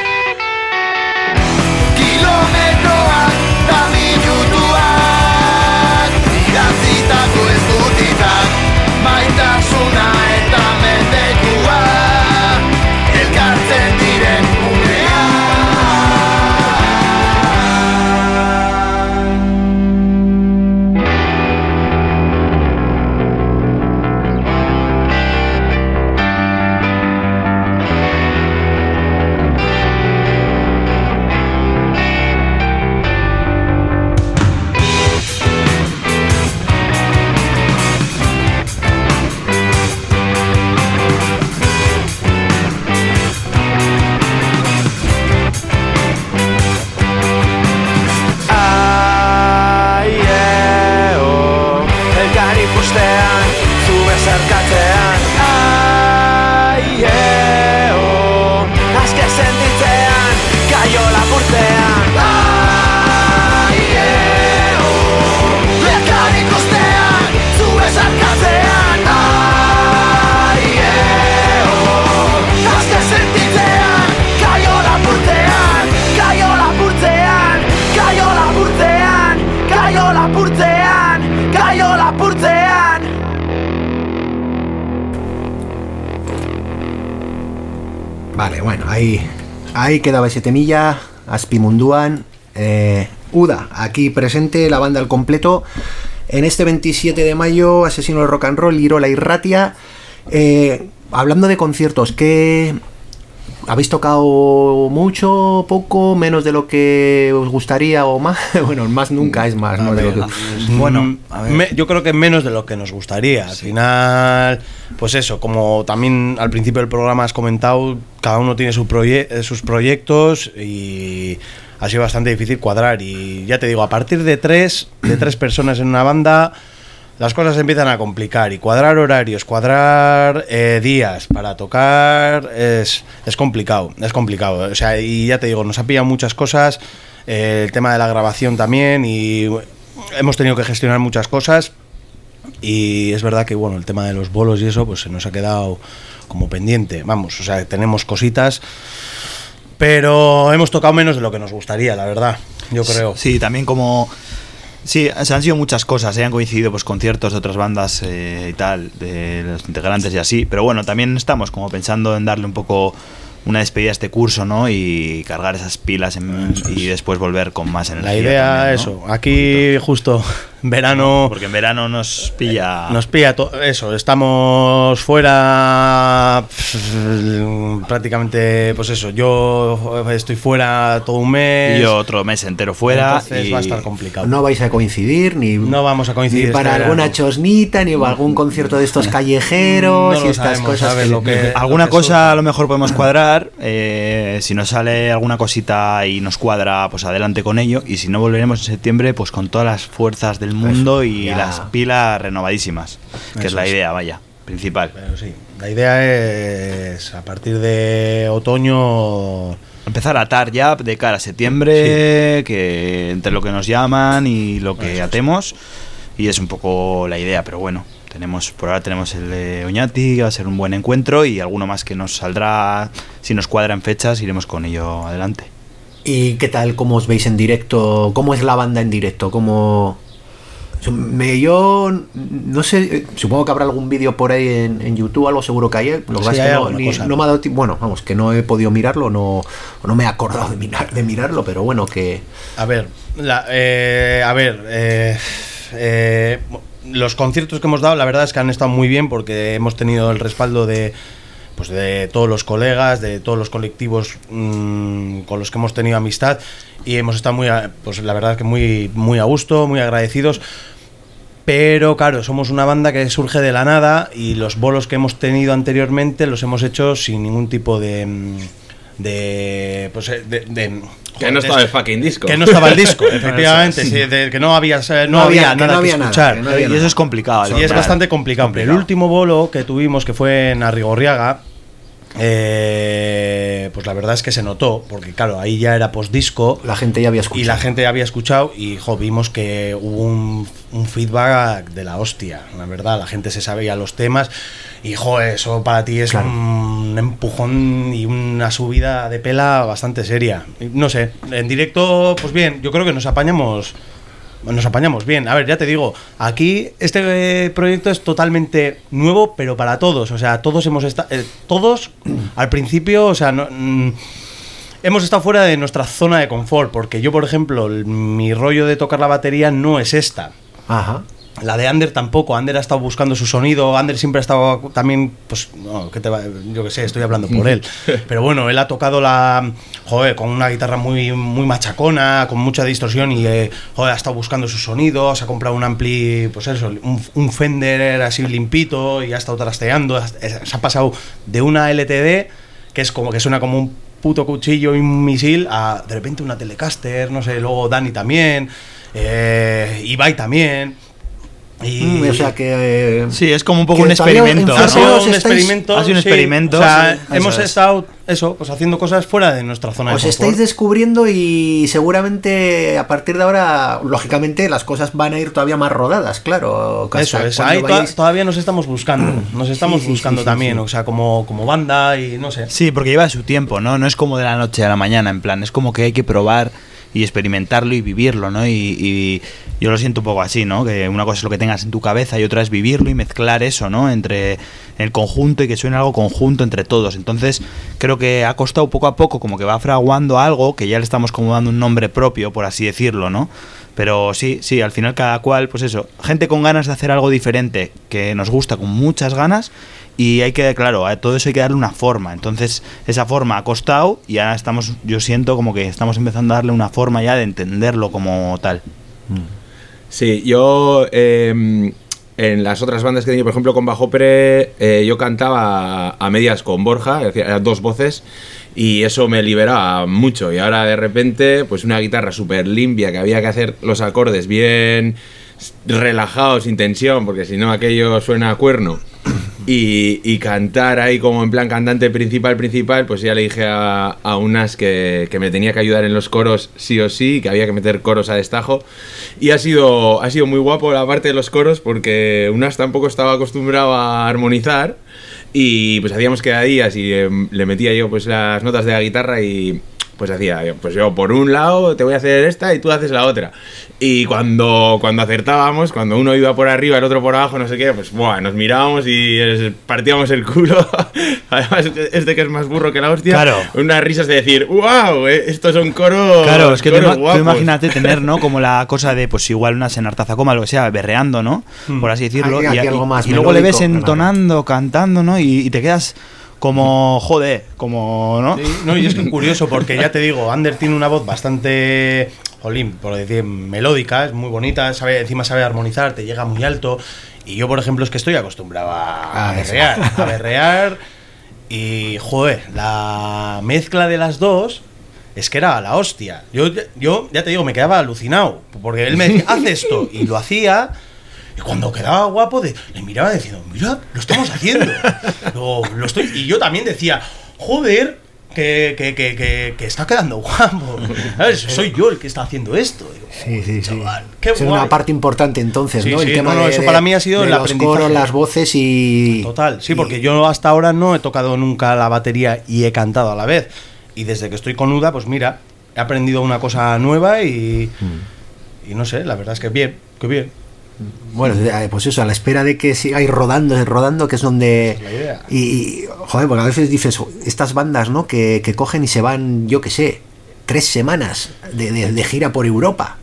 Kilometroak da minutuak Idatzitako ez dutitak Maitasuna eta mendekua Elkartzen diren unean Aieo, elkar ikustean, zu bezarkatzean Aieo, aske sentitzean, kaio lapurtzean Aieo, elkar ikustean, zu bezarkatzean Aieo, aske sentitzean, kaio lapurtzean Kaio lapurtzean, kaio lapurtzean Kaio lapurtzean, kaio lapurtzean Vale, bueno, ahí, ahí quedaba ese temilla. Aspi Munduan. Eh, Uda, aquí presente la banda al completo. En este veintisiete de mayo, Asesino del Rock and Roll, Irola y Ratia. Eh, hablando de conciertos, ¿qué, ¿habéis tocado mucho, poco, menos de lo que os gustaría o más? Bueno, más nunca es más, ¿no? De lo que... Bueno, a ver. Me, yo creo que menos de lo que nos gustaría. Al sí. final, pues eso, como también al principio del programa has comentado, cada uno tiene su proye- sus proyectos y ha sido bastante difícil cuadrar. Y ya te digo, a partir de tres, de tres personas en una banda, las cosas se empiezan a complicar, y cuadrar horarios, cuadrar eh, días para tocar es, es complicado, es complicado. O sea, y ya te digo, nos ha pillado muchas cosas, eh, el tema de la grabación también, y hemos tenido que gestionar muchas cosas, y es verdad que bueno, el tema de los bolos y eso pues se nos ha quedado como pendiente. Vamos, o sea, tenemos cositas, pero hemos tocado menos de lo que nos gustaría, la verdad, yo creo. Sí, también como... Sí, se han sido muchas cosas, ¿eh? Han coincidido pues conciertos de otras bandas eh, y tal, de los integrantes y así, pero bueno, también estamos como pensando en darle un poco una despedida a este curso, ¿no? Y cargar esas pilas en, y después volver con más energía. La idea, también, ¿no? eso, aquí justo verano... Porque en verano nos pilla... Nos pilla to- eso, estamos fuera prácticamente, pues eso, yo estoy fuera todo un mes. Y yo otro mes entero fuera. Entonces y va a estar complicado. No vais a coincidir, ni... No vamos a coincidir. Ni para este alguna verano. chosnita, ni para algún concierto de estos callejeros, No y lo estas sabemos, cosas ¿sabes? que... Lo que- Alguna lo que cosa surja. a lo mejor podemos cuadrar, eh, si nos sale alguna cosita y nos cuadra, pues adelante con ello, y si no volveremos en septiembre pues con todas las fuerzas del mundo Eso, y ya. las pilas renovadísimas, que Eso es la es. idea, vaya, principal. Pero sí, la idea es a partir de otoño... Empezar a atar ya de cara a septiembre, que entre lo que nos llaman y lo que Eso, atemos, y es un poco la idea, pero bueno, tenemos por ahora tenemos el de Oñati, que va a ser un buen encuentro, y alguno más que nos saldrá, si nos cuadran fechas, iremos con ello adelante. ¿Y qué tal, cómo os veis en directo? ¿Cómo es la banda en directo? ¿Cómo...? Me, yo no sé, supongo que habrá algún vídeo por ahí en, en YouTube, algo seguro que hay. Lo que Sí, pasa es hay que no, alguna ni- cosa. no me ha dado tiempo, bueno, vamos, que no he podido mirarlo, no, o no me he acordado de, mirar, de mirarlo, pero bueno, que... A ver, la, eh, a ver, eh, eh, los conciertos que hemos dado, la verdad es que han estado muy bien, porque hemos tenido el respaldo de, pues de todos los colegas, de todos los colectivos mmm, con los que hemos tenido amistad, y hemos estado muy, a- pues la verdad que muy, muy a gusto, muy agradecidos. Pero claro, somos una banda que surge de la nada, y los bolos que hemos tenido anteriormente los hemos hecho sin ningún tipo de mm, de pues eh, de, de Que no estaba el fucking disco. que no estaba el disco, efectivamente, sí, de, que no había eh, no, No había- había que nada no que había nada, escuchar. que no había Y eso es complicado. Y la es verdad. bastante complicado. Complicado. El último bolo que tuvimos, que fue en Arrigorriaga, eh, pues la verdad es que se notó, porque claro, ahí ya era postdisco. La gente ya había escuchado. Y la gente ya había escuchado, y jo, vimos que hubo un, un feedback de la hostia, la verdad. La gente se sabía los temas, y jo, eso para ti es Claro. un empujón y una subida de pela bastante seria. No sé, en directo, pues bien, yo creo que nos apañamos. Nos apañamos bien. A ver, ya te digo, aquí este eh, proyecto es totalmente nuevo, pero para todos. O sea, todos hemos estado, eh, todos al principio, o sea, no, mm, hemos estado fuera de nuestra zona de confort, porque yo, por ejemplo, el- mi rollo de tocar la batería no es esta. Ajá. La de Ander tampoco. Ander ha estado buscando su sonido. Ander siempre ha estado también, pues, no, ¿qué te va? Yo qué sé, estoy hablando por él. Pero bueno, él ha tocado la, joder, con una guitarra muy, muy machacona, con mucha distorsión, y eh, joder, ha estado buscando su sonido. Se ha comprado un ampli, pues eso, un, un Fender así limpito, y ha estado trasteando. Se ha pasado de una L T D, que es como que suena como un puto cuchillo y un misil, a de repente una Telecaster, no sé, luego Dani también, eh, Ibai también. Y, Mm, o sea que... eh, Sí, es como un poco que un todavía experimento. en ha ¿no? sido Todos un estáis- experimento. ha sido un sí. experimento, O sea, sí, hemos eso es. estado, eso, pues haciendo cosas fuera de nuestra zona de Os confort. estáis descubriendo, y seguramente a partir de ahora, lógicamente, las cosas van a ir todavía más rodadas, claro. Eso hasta es, cuando ahí to- vayáis- todavía nos estamos buscando, nos estamos Sí, sí, buscando sí, sí, también, sí. o sea, como, como banda y no sé. Sí, porque lleva su tiempo, ¿no? No es como de la noche a la mañana, en plan, es como que hay que probar y experimentarlo y vivirlo, ¿no? Y, y yo lo siento un poco así, ¿no? Que una cosa es lo que tengas en tu cabeza y otra es vivirlo y mezclar eso, ¿no? Entre el conjunto, y que suene algo conjunto entre todos. Entonces, creo que ha costado poco a poco, como que va fraguando algo, que ya le estamos como dando un nombre propio, por así decirlo, ¿no? Pero sí, sí, al final cada cual, pues eso, gente con ganas de hacer algo diferente, que nos gusta, con muchas ganas, y hay que, claro, a todo eso hay que darle una forma. Entonces, esa forma ha costado y ahora estamos, yo siento como que estamos empezando a darle una forma ya de entenderlo como tal. Sí, yo eh, en las otras bandas que tenía, por ejemplo con Bajo Pre, eh, yo cantaba a, a medias con Borja, hacía dos voces, y eso me liberaba mucho. Y ahora de repente, pues una guitarra súper limpia, que había que hacer los acordes bien relajados, sin tensión, porque si no aquello suena a cuerno. Y, y cantar ahí como en plan cantante principal, principal, pues ya le dije a, a unas que, que me tenía que ayudar en los coros sí o sí, que había que meter coros a destajo. Y ha sido, ha sido muy guapo la parte de los coros, porque unas tampoco estaba acostumbrado a armonizar. Y pues hacíamos quedadillas y eh, le metía yo pues las notas de la guitarra y pues hacía, pues yo por un lado te voy a hacer esta y tú haces la otra. Y cuando, cuando acertábamos, cuando uno iba por arriba, el otro por abajo, no sé qué, pues buah, nos mirábamos y partíamos el culo. Además, este que es más burro que la hostia, claro. Unas risas de decir, wow, estos son coros. Claro, es que coros tú, guapos. tú imagínate tener, ¿no? Como la cosa de, pues igual una senartazacoma, lo que sea, berreando, ¿no? Hmm. Por así decirlo. Aquí, y, aquí algo más y, y luego le ves entonando, claro. cantando, ¿no? Y, y te quedas como, joder, como, ¿no? Sí, no, y es que curioso, porque ya te digo, Ander tiene una voz bastante, jolín, por decir, melódica, es muy bonita, sabe, encima sabe armonizar, te llega muy alto. Y yo, por ejemplo, es que estoy acostumbrado a, a berrear, a berrear. Y, joder, la mezcla de las dos es que era la hostia. Yo, yo ya te digo, me quedaba alucinado, porque él me decía, haz esto, y lo hacía. Y cuando quedaba guapo, de, le miraba diciendo, mira, lo estamos haciendo. lo, lo estoy, y yo también decía, joder, que, que, que, que, que está quedando guapo. ¿Sabes? Soy yo el que está haciendo esto. Digo, sí, sí, chaval, sí. Qué es guay. una parte importante entonces, sí, ¿no? Sí, el tema no, no, de, eso para mí ha sido de el los aprendizaje. coros, las voces y... Total, sí, y... porque yo hasta ahora no he tocado nunca la batería y he cantado a la vez. Y desde que estoy con Uda, pues mira, he aprendido una cosa nueva y... Mm. Y no sé, la verdad es que bien, que bien. Bueno, pues eso, a la espera de que sigáis rodando, rodando, que es donde... Es la idea. Y, y, joder, porque a veces dices, estas bandas, ¿no? Que, que cogen y se van, yo qué sé, tres semanas de, de, de gira por Europa.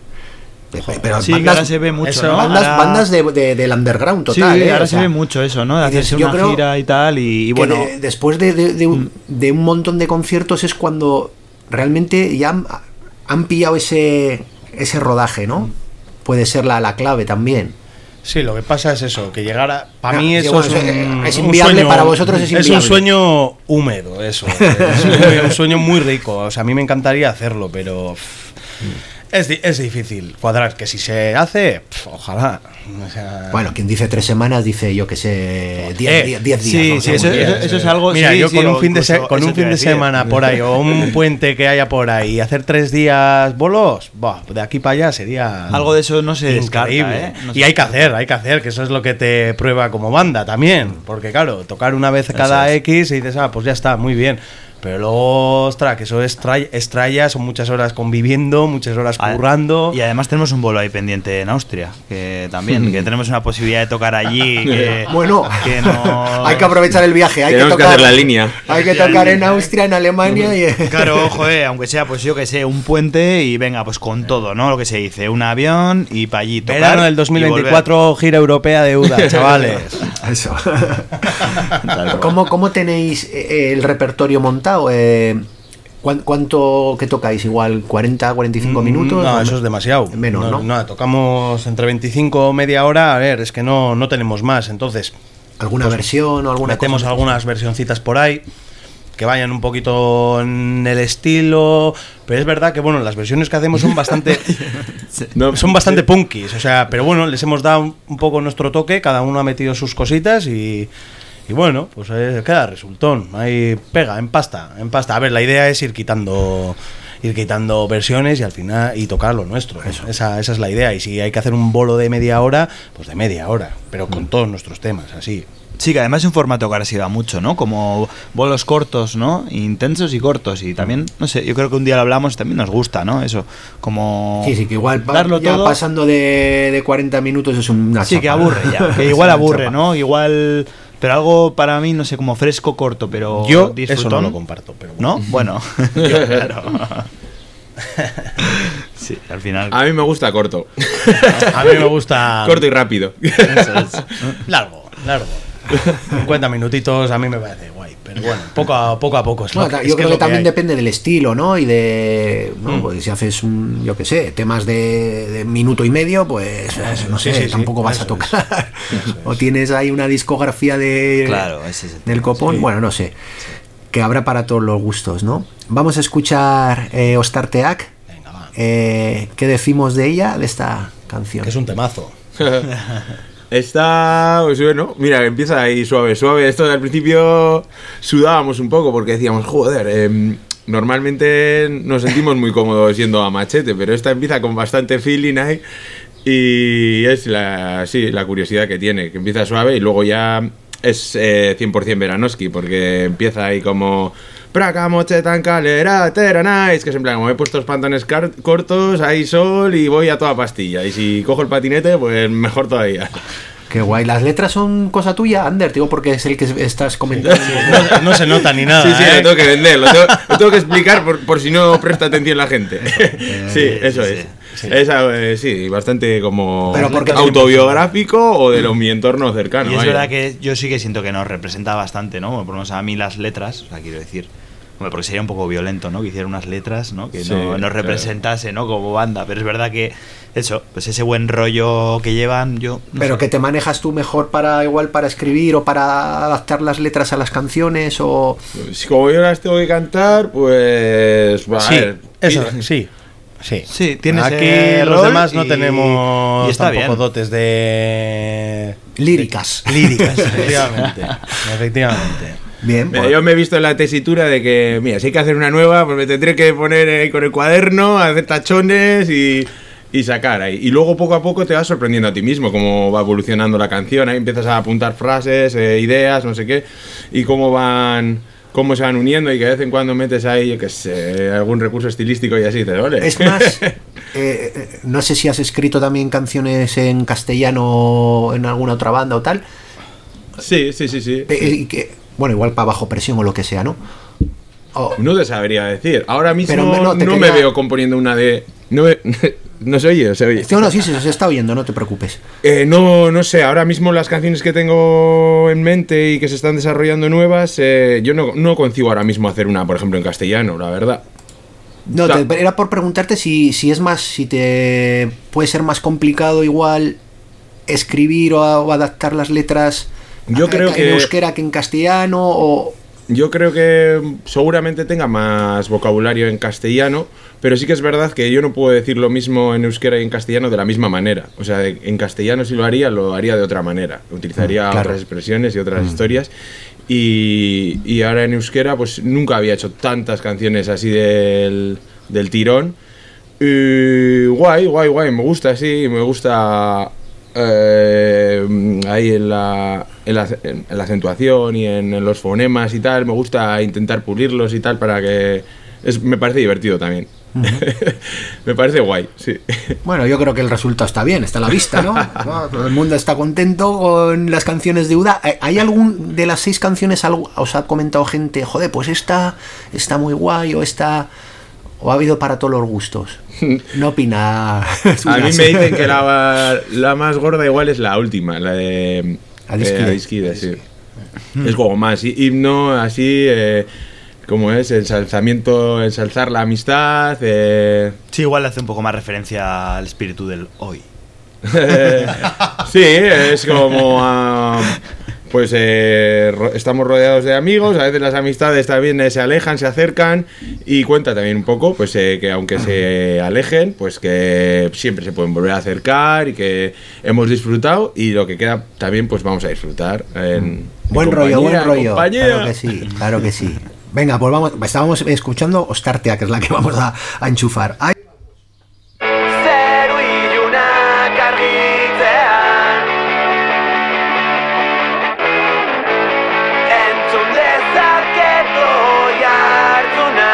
Pero sí, bandas, que ahora se ve mucho, eso, ¿no? Bandas, ahora... bandas de, de, del underground total, sí, ¿eh? ahora o sea, se ve mucho eso, ¿no? De hacerse una creo gira y tal, y, y bueno... De, después de, de, de, un, de un montón de conciertos es cuando realmente ya han, han pillado ese, ese rodaje, ¿no? Puede ser la, la clave también. Sí, lo que pasa es eso, que llegara... Para ah, mí eso bueno, es, un, es inviable, un sueño, para vosotros es inviable. Es un sueño húmedo, eso. Es un, un sueño muy rico. O sea, a mí me encantaría hacerlo, pero... Pff, es, es difícil cuadrar, que si se hace, pff, ojalá. O sea, bueno, quien dice tres semanas dice, yo que sé, diez eh, días. Diez sí, días, sí, ¿no? eso, días, eso, eso es algo... Mira, sí, yo sí, con un fin de, se, con un fin de semana por ahí, o un puente que haya por ahí, hacer tres días bolos, bah, de aquí para allá sería... Algo de eso no se descarta, increíble. ¿eh? No y hay que hacer, hay que hacer, que eso es lo que te prueba como banda también. Porque claro, tocar una vez cada es. X y dices, ah, pues ya está, muy bien. Pero luego, ostras, que eso es tralla, son muchas horas conviviendo, muchas horas currando. Y además tenemos un bolo ahí pendiente en Austria, que también, hmm. que tenemos una posibilidad de tocar allí. Que, bueno, que no... hay que aprovechar el viaje, hay Tenemos que tocar que hacer la línea. Hay que tocar en Austria, en Alemania y... Claro, joder, aunque sea, pues yo que sé, un puente y venga, pues con todo, ¿no? Lo que se dice, un avión y para allí tocar. Verano del dos mil veinticuatro, gira europea de Uda, chavales. Eso. ¿Cómo, ¿Cómo tenéis el repertorio montado? Eh, ¿Cuánto que tocáis? ¿Igual cuarenta, cuarenta y cinco minutos? No, eso es demasiado. Menos, ¿no? No, no, tocamos entre veinticinco o media hora. A ver, es que no, no tenemos más. Entonces, ¿alguna pues, versión o alguna metemos cosa? algunas versioncitas por ahí que vayan un poquito en el estilo, pero es verdad que bueno, las versiones que hacemos son bastante no, son bastante punkis, o sea, pero bueno, les hemos dado un, un poco nuestro toque, cada uno ha metido sus cositas y Y bueno, pues eh, queda resultón. Ahí pega, en pasta, en pasta. A ver, la idea es ir quitando ir quitando versiones y al final y tocar lo nuestro. Eso. Esa, esa es la idea. Y si hay que hacer un bolo de media hora, pues de media hora, pero con mm. todos nuestros temas, así. Sí, que además es un formato que ahora se da mucho, ¿no? Como bolos cortos, ¿no? Intensos y cortos. Y también, no sé, yo creo que un día lo hablamos, también nos gusta, ¿no? Eso, como... Sí, sí, que igual darlo ya todo. Pasando de, de cuarenta minutos es una Sí, chapa. que aburre ya. Que igual aburre, ¿no? Igual... Pero algo para mí, no sé, como fresco, corto, pero yo disfrutón. Eso no lo comparto, pero bueno. ¿No? Bueno. Yo, claro. Sí, sí, al final. A mí me gusta corto. A mí me gusta... Corto y rápido. Eso es. Largo, largo. cincuenta minutitos a mí me parece guay, pero bueno, poco a poco, a poco es lo Bueno, que- yo es que creo es que lo también hay. depende del estilo, ¿no? Y de. ¿no? Mm. Pues si haces un, yo qué sé, temas de, de minuto y medio, pues no Sí, sé, sí, sí, tampoco vas a eso es. tocar. O tienes ahí una discografía de Claro, ese es el del copón, Sí. bueno, no sé. Que habrá para todos los gustos, ¿no? Vamos a escuchar eh, Ostarteak. Venga, va. Eh, ¿Qué decimos de ella, de esta canción? Que es un temazo. Está, pues bueno, mira, empieza ahí suave, suave. Esto al principio sudábamos un poco porque decíamos, joder, eh, normalmente nos sentimos muy cómodos yendo a machete, pero esta empieza con bastante feeling ahí y es la, sí, la curiosidad que tiene, que empieza suave y luego ya es eh, cien por ciento Veranoski porque empieza ahí como... Praca, moche, tan calera, teranais, que es en plan, como he puesto los pantalones car- cortos, hay sol y voy a toda pastilla. Y si cojo el patinete, pues mejor todavía. Qué guay. ¿Las letras son cosa tuya, Ander? Digo, porque es el que estás comentando. No, no se nota ni nada. Sí, sí, ¿eh? lo tengo que vender, lo tengo, lo tengo que explicar por, por si no presta atención la gente. Sí, eso sí, es. sí. Es, eh, sí, bastante como Pero porque- autobiográfico o de lo, mi entorno cercano. Y es vaya. verdad que yo sí que siento que nos representa bastante, ¿no? Por lo menos a mí las letras, o sea, quiero decir, hombre, porque sería un poco violento, ¿no? Que hiciera unas letras, ¿no? Que Sí, no nos claro. representase, ¿no? Como banda, pero es verdad que eso, pues ese buen rollo que llevan, yo no Pero sé. que te manejas tú mejor para igual para escribir o para adaptar las letras a las canciones o Si como yo las tengo que cantar, pues... va, a Sí, ver. eso, sí. Sí, Sí, tienes Aquí ese los rol demás no y- tenemos y está tampoco bien. dotes de... líricas. de- líricas, efectivamente. Efectivamente. Bien, Mira, pues, yo me he visto en la tesitura de que, mira, si hay que hacer una nueva, pues me tendré que poner ahí con el cuaderno, hacer tachones y, y sacar ahí. Y luego poco a poco te vas sorprendiendo a ti mismo cómo va evolucionando la canción. Ahí empiezas a apuntar frases, eh, ideas, no sé qué, y cómo van, cómo se van uniendo y que de vez en cuando metes ahí, yo qué sé, algún recurso estilístico y así te duele. es más, eh, eh, no sé si has escrito también canciones en castellano o en alguna otra banda o tal, Sí, sí, sí, sí. eh, y que, bueno, igual para bajo presión o lo que sea, ¿no? O- No te sabría decir. Ahora mismo Pero no, no, te me quería- veo componiendo una de... No, me- no se oye, se oye. no, no, sí, sí, se está oyendo, no te preocupes. Eh, no, no sé, ahora mismo las canciones que tengo en mente y que se están desarrollando nuevas, eh, yo no, no concibo ahora mismo hacer una, por ejemplo, en castellano, la verdad. No, Ta- te- era por preguntarte si, si es más, si te puede ser más complicado igual escribir o, a- o adaptar las letras Yo a- creo en que- euskera que en castellano o... Yo creo que seguramente tenga más vocabulario en castellano, pero sí que es verdad que yo no puedo decir lo mismo en euskera y en castellano de la misma manera. O sea, de- en castellano si lo haría, lo haría de otra manera. Utilizaría Mm, claro. otras expresiones y otras historias. Y, y ahora en euskera, pues nunca había hecho tantas canciones así del, del tirón. Y guay, guay, guay, me gusta, sí, me gusta eh, ahí en la, en, la, en la acentuación y en, en los fonemas y tal, me gusta intentar pulirlos y tal para que... Es, me parece divertido también. Me parece guay, sí. Bueno, yo creo que el resultado está bien, está a la vista, ¿no? No, todo el mundo está contento con las canciones de Uda. ¿Hay algún de las seis canciones, algo, os ha comentado gente, joder, pues esta está muy guay o esta... ¿O ha habido para todos los gustos? No opina. A mí me dicen que la, la más gorda igual es la última, la de Adiskide. eh, Adiskide, sí. Es como más hi- himno, así, eh, como es, ensalzamiento, ensalzar la amistad. Eh. Sí, igual le hace un poco más referencia al espíritu del hoy. Sí, es como... ah, pues eh, ro- estamos rodeados de amigos, a veces las amistades también eh, se alejan, se acercan y cuenta también un poco pues eh, que aunque se alejen, pues que siempre se pueden volver a acercar y que hemos disfrutado y lo que queda también pues vamos a disfrutar en, en Buen rollo, buen compañía, rollo. compañía. Claro que sí, claro que sí. Venga, pues vamos, estábamos escuchando Ostartea, que es la que vamos a, a enchufar. Ay, Zeru ilunak argitzean Entzun dezaket oi hartzuna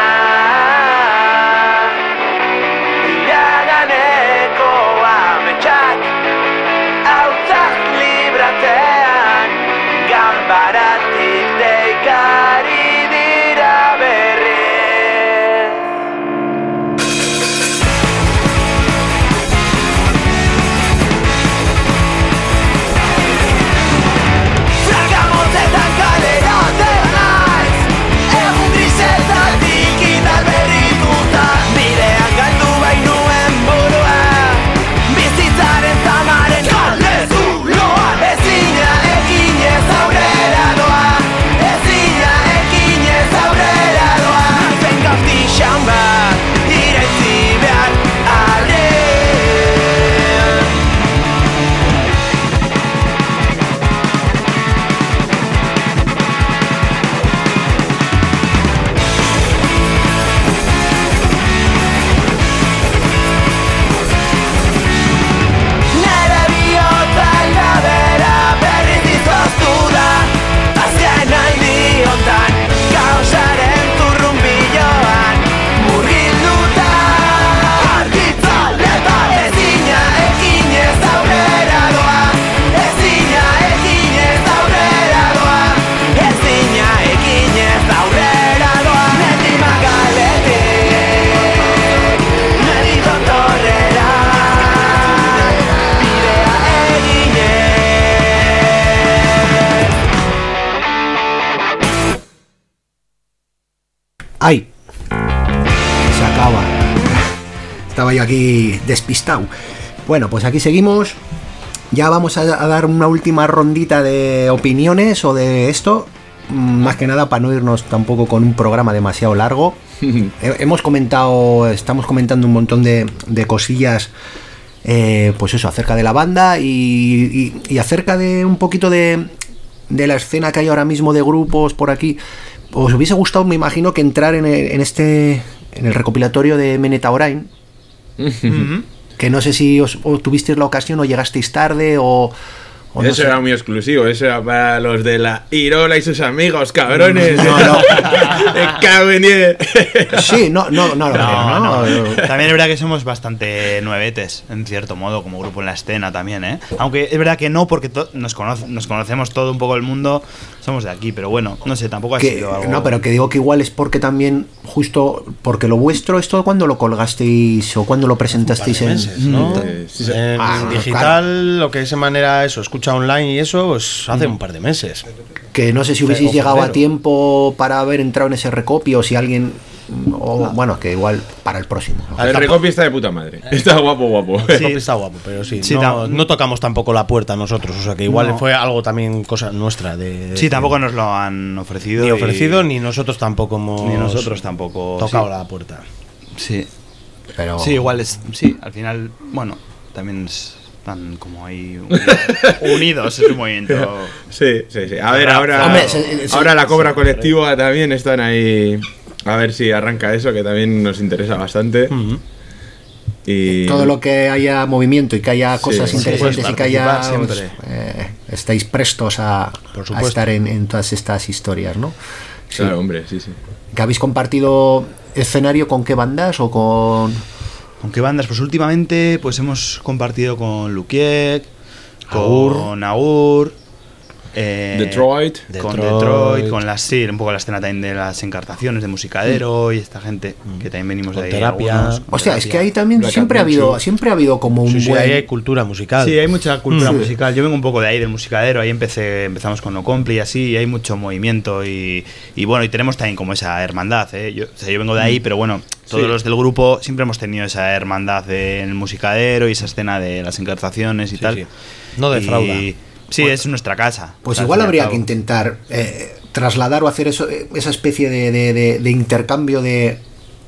Iraganeko ametsak Hautzak libratzean Ganbaratik deikari dira berriz ¡Ay! Se acaba. Estaba yo aquí despistado. Bueno, pues aquí seguimos. Ya vamos a, a dar una última rondita de opiniones o de esto. Más que nada para no irnos tampoco con un programa demasiado largo. Hemos comentado, estamos comentando un montón de, de cosillas, eh, pues eso, acerca de la banda y, y, y acerca de un poquito de, de la escena que hay ahora mismo de grupos por aquí. ¿Os hubiese gustado, me imagino, que entrar en, el, en este, en el recopilatorio de Menetaurain? Uh-huh. Que no sé si os, os tuvisteis la ocasión o llegasteis tarde o... O eso no era muy exclusivo, eso era para los de la Irola y sus amigos, cabrones. No, no. Sí, no, no, no, no, no, no, no. También es verdad que somos bastante nuevetes, en cierto modo, como grupo en la escena también, ¿eh? Aunque es verdad que no, porque nos, conoce, nos conocemos todo un poco el mundo, somos de aquí, pero bueno, no sé, tampoco ha que, sido algo... No, pero que digo que igual es porque también, justo, porque lo vuestro es todo cuando lo colgasteis o cuando lo presentasteis en... Meses, ¿no? Sí, sí, sí. En ah, digital, claro. Lo que es de manera eso, escucha online y eso, pues hace mm. un par de meses. Que no sé si hubieseis llegado a tiempo para haber entrado en ese recopio, o si alguien... O, no. Bueno, que igual para el próximo. ¿no? El recopio está de puta madre. Está guapo, guapo. Sí, está guapo, pero sí. sí no, no tocamos tampoco la puerta nosotros, o sea que igual no. fue algo también cosa nuestra. De, de sí, tampoco de, nos lo han ofrecido. Ni ofrecido, ni nosotros tampoco hemos. Ni nosotros tampoco. Tocado sí. la puerta. Sí. Pero. Sí, igual es. Sí, al final, bueno, también es. Están como ahí unidos, es un movimiento. Sí, sí, sí. A ver, ahora, Hombre, se, se, ahora la Cobra Colectiva también están ahí. A ver si arranca eso, que también nos interesa bastante. Uh-huh. Y todo lo que haya movimiento y que haya cosas sí, interesantes sí, y que haya pues, eh, estáis prestos a, a estar en, en todas estas historias, ¿no? Sí. Claro, hombre, sí, sí. ¿Que habéis compartido escenario con qué bandas o con...? ¿Con qué bandas? Pues últimamente pues hemos compartido con Lukiek, con Aur, eh, Detroit, con Detroit. Detroit, con las sí, un poco la escena también de las encartaciones de Musicadero mm. y esta gente mm. que también venimos con de ahí. Terapia. Algunos, o sea, terapia. Es que ahí también Black siempre ha habido, siempre ha habido como un sí, sí, buen... ahí hay cultura musical. Sí, hay mucha cultura mm. musical. Yo vengo un poco de ahí del Musicadero, ahí empecé, empezamos con No Compli y así, y hay mucho movimiento y, y bueno, y tenemos también como esa hermandad, ¿eh? Yo, o sea, yo vengo de ahí, pero bueno, todos sí. los del grupo siempre hemos tenido esa hermandad en el Musicadero y esa escena de las encartaciones y sí, tal. Sí. No defrauda. Y, sí, bueno, es nuestra casa. Pues o sea, igual habría que intentar eh, trasladar o hacer eso, esa especie de, de, de, de intercambio de,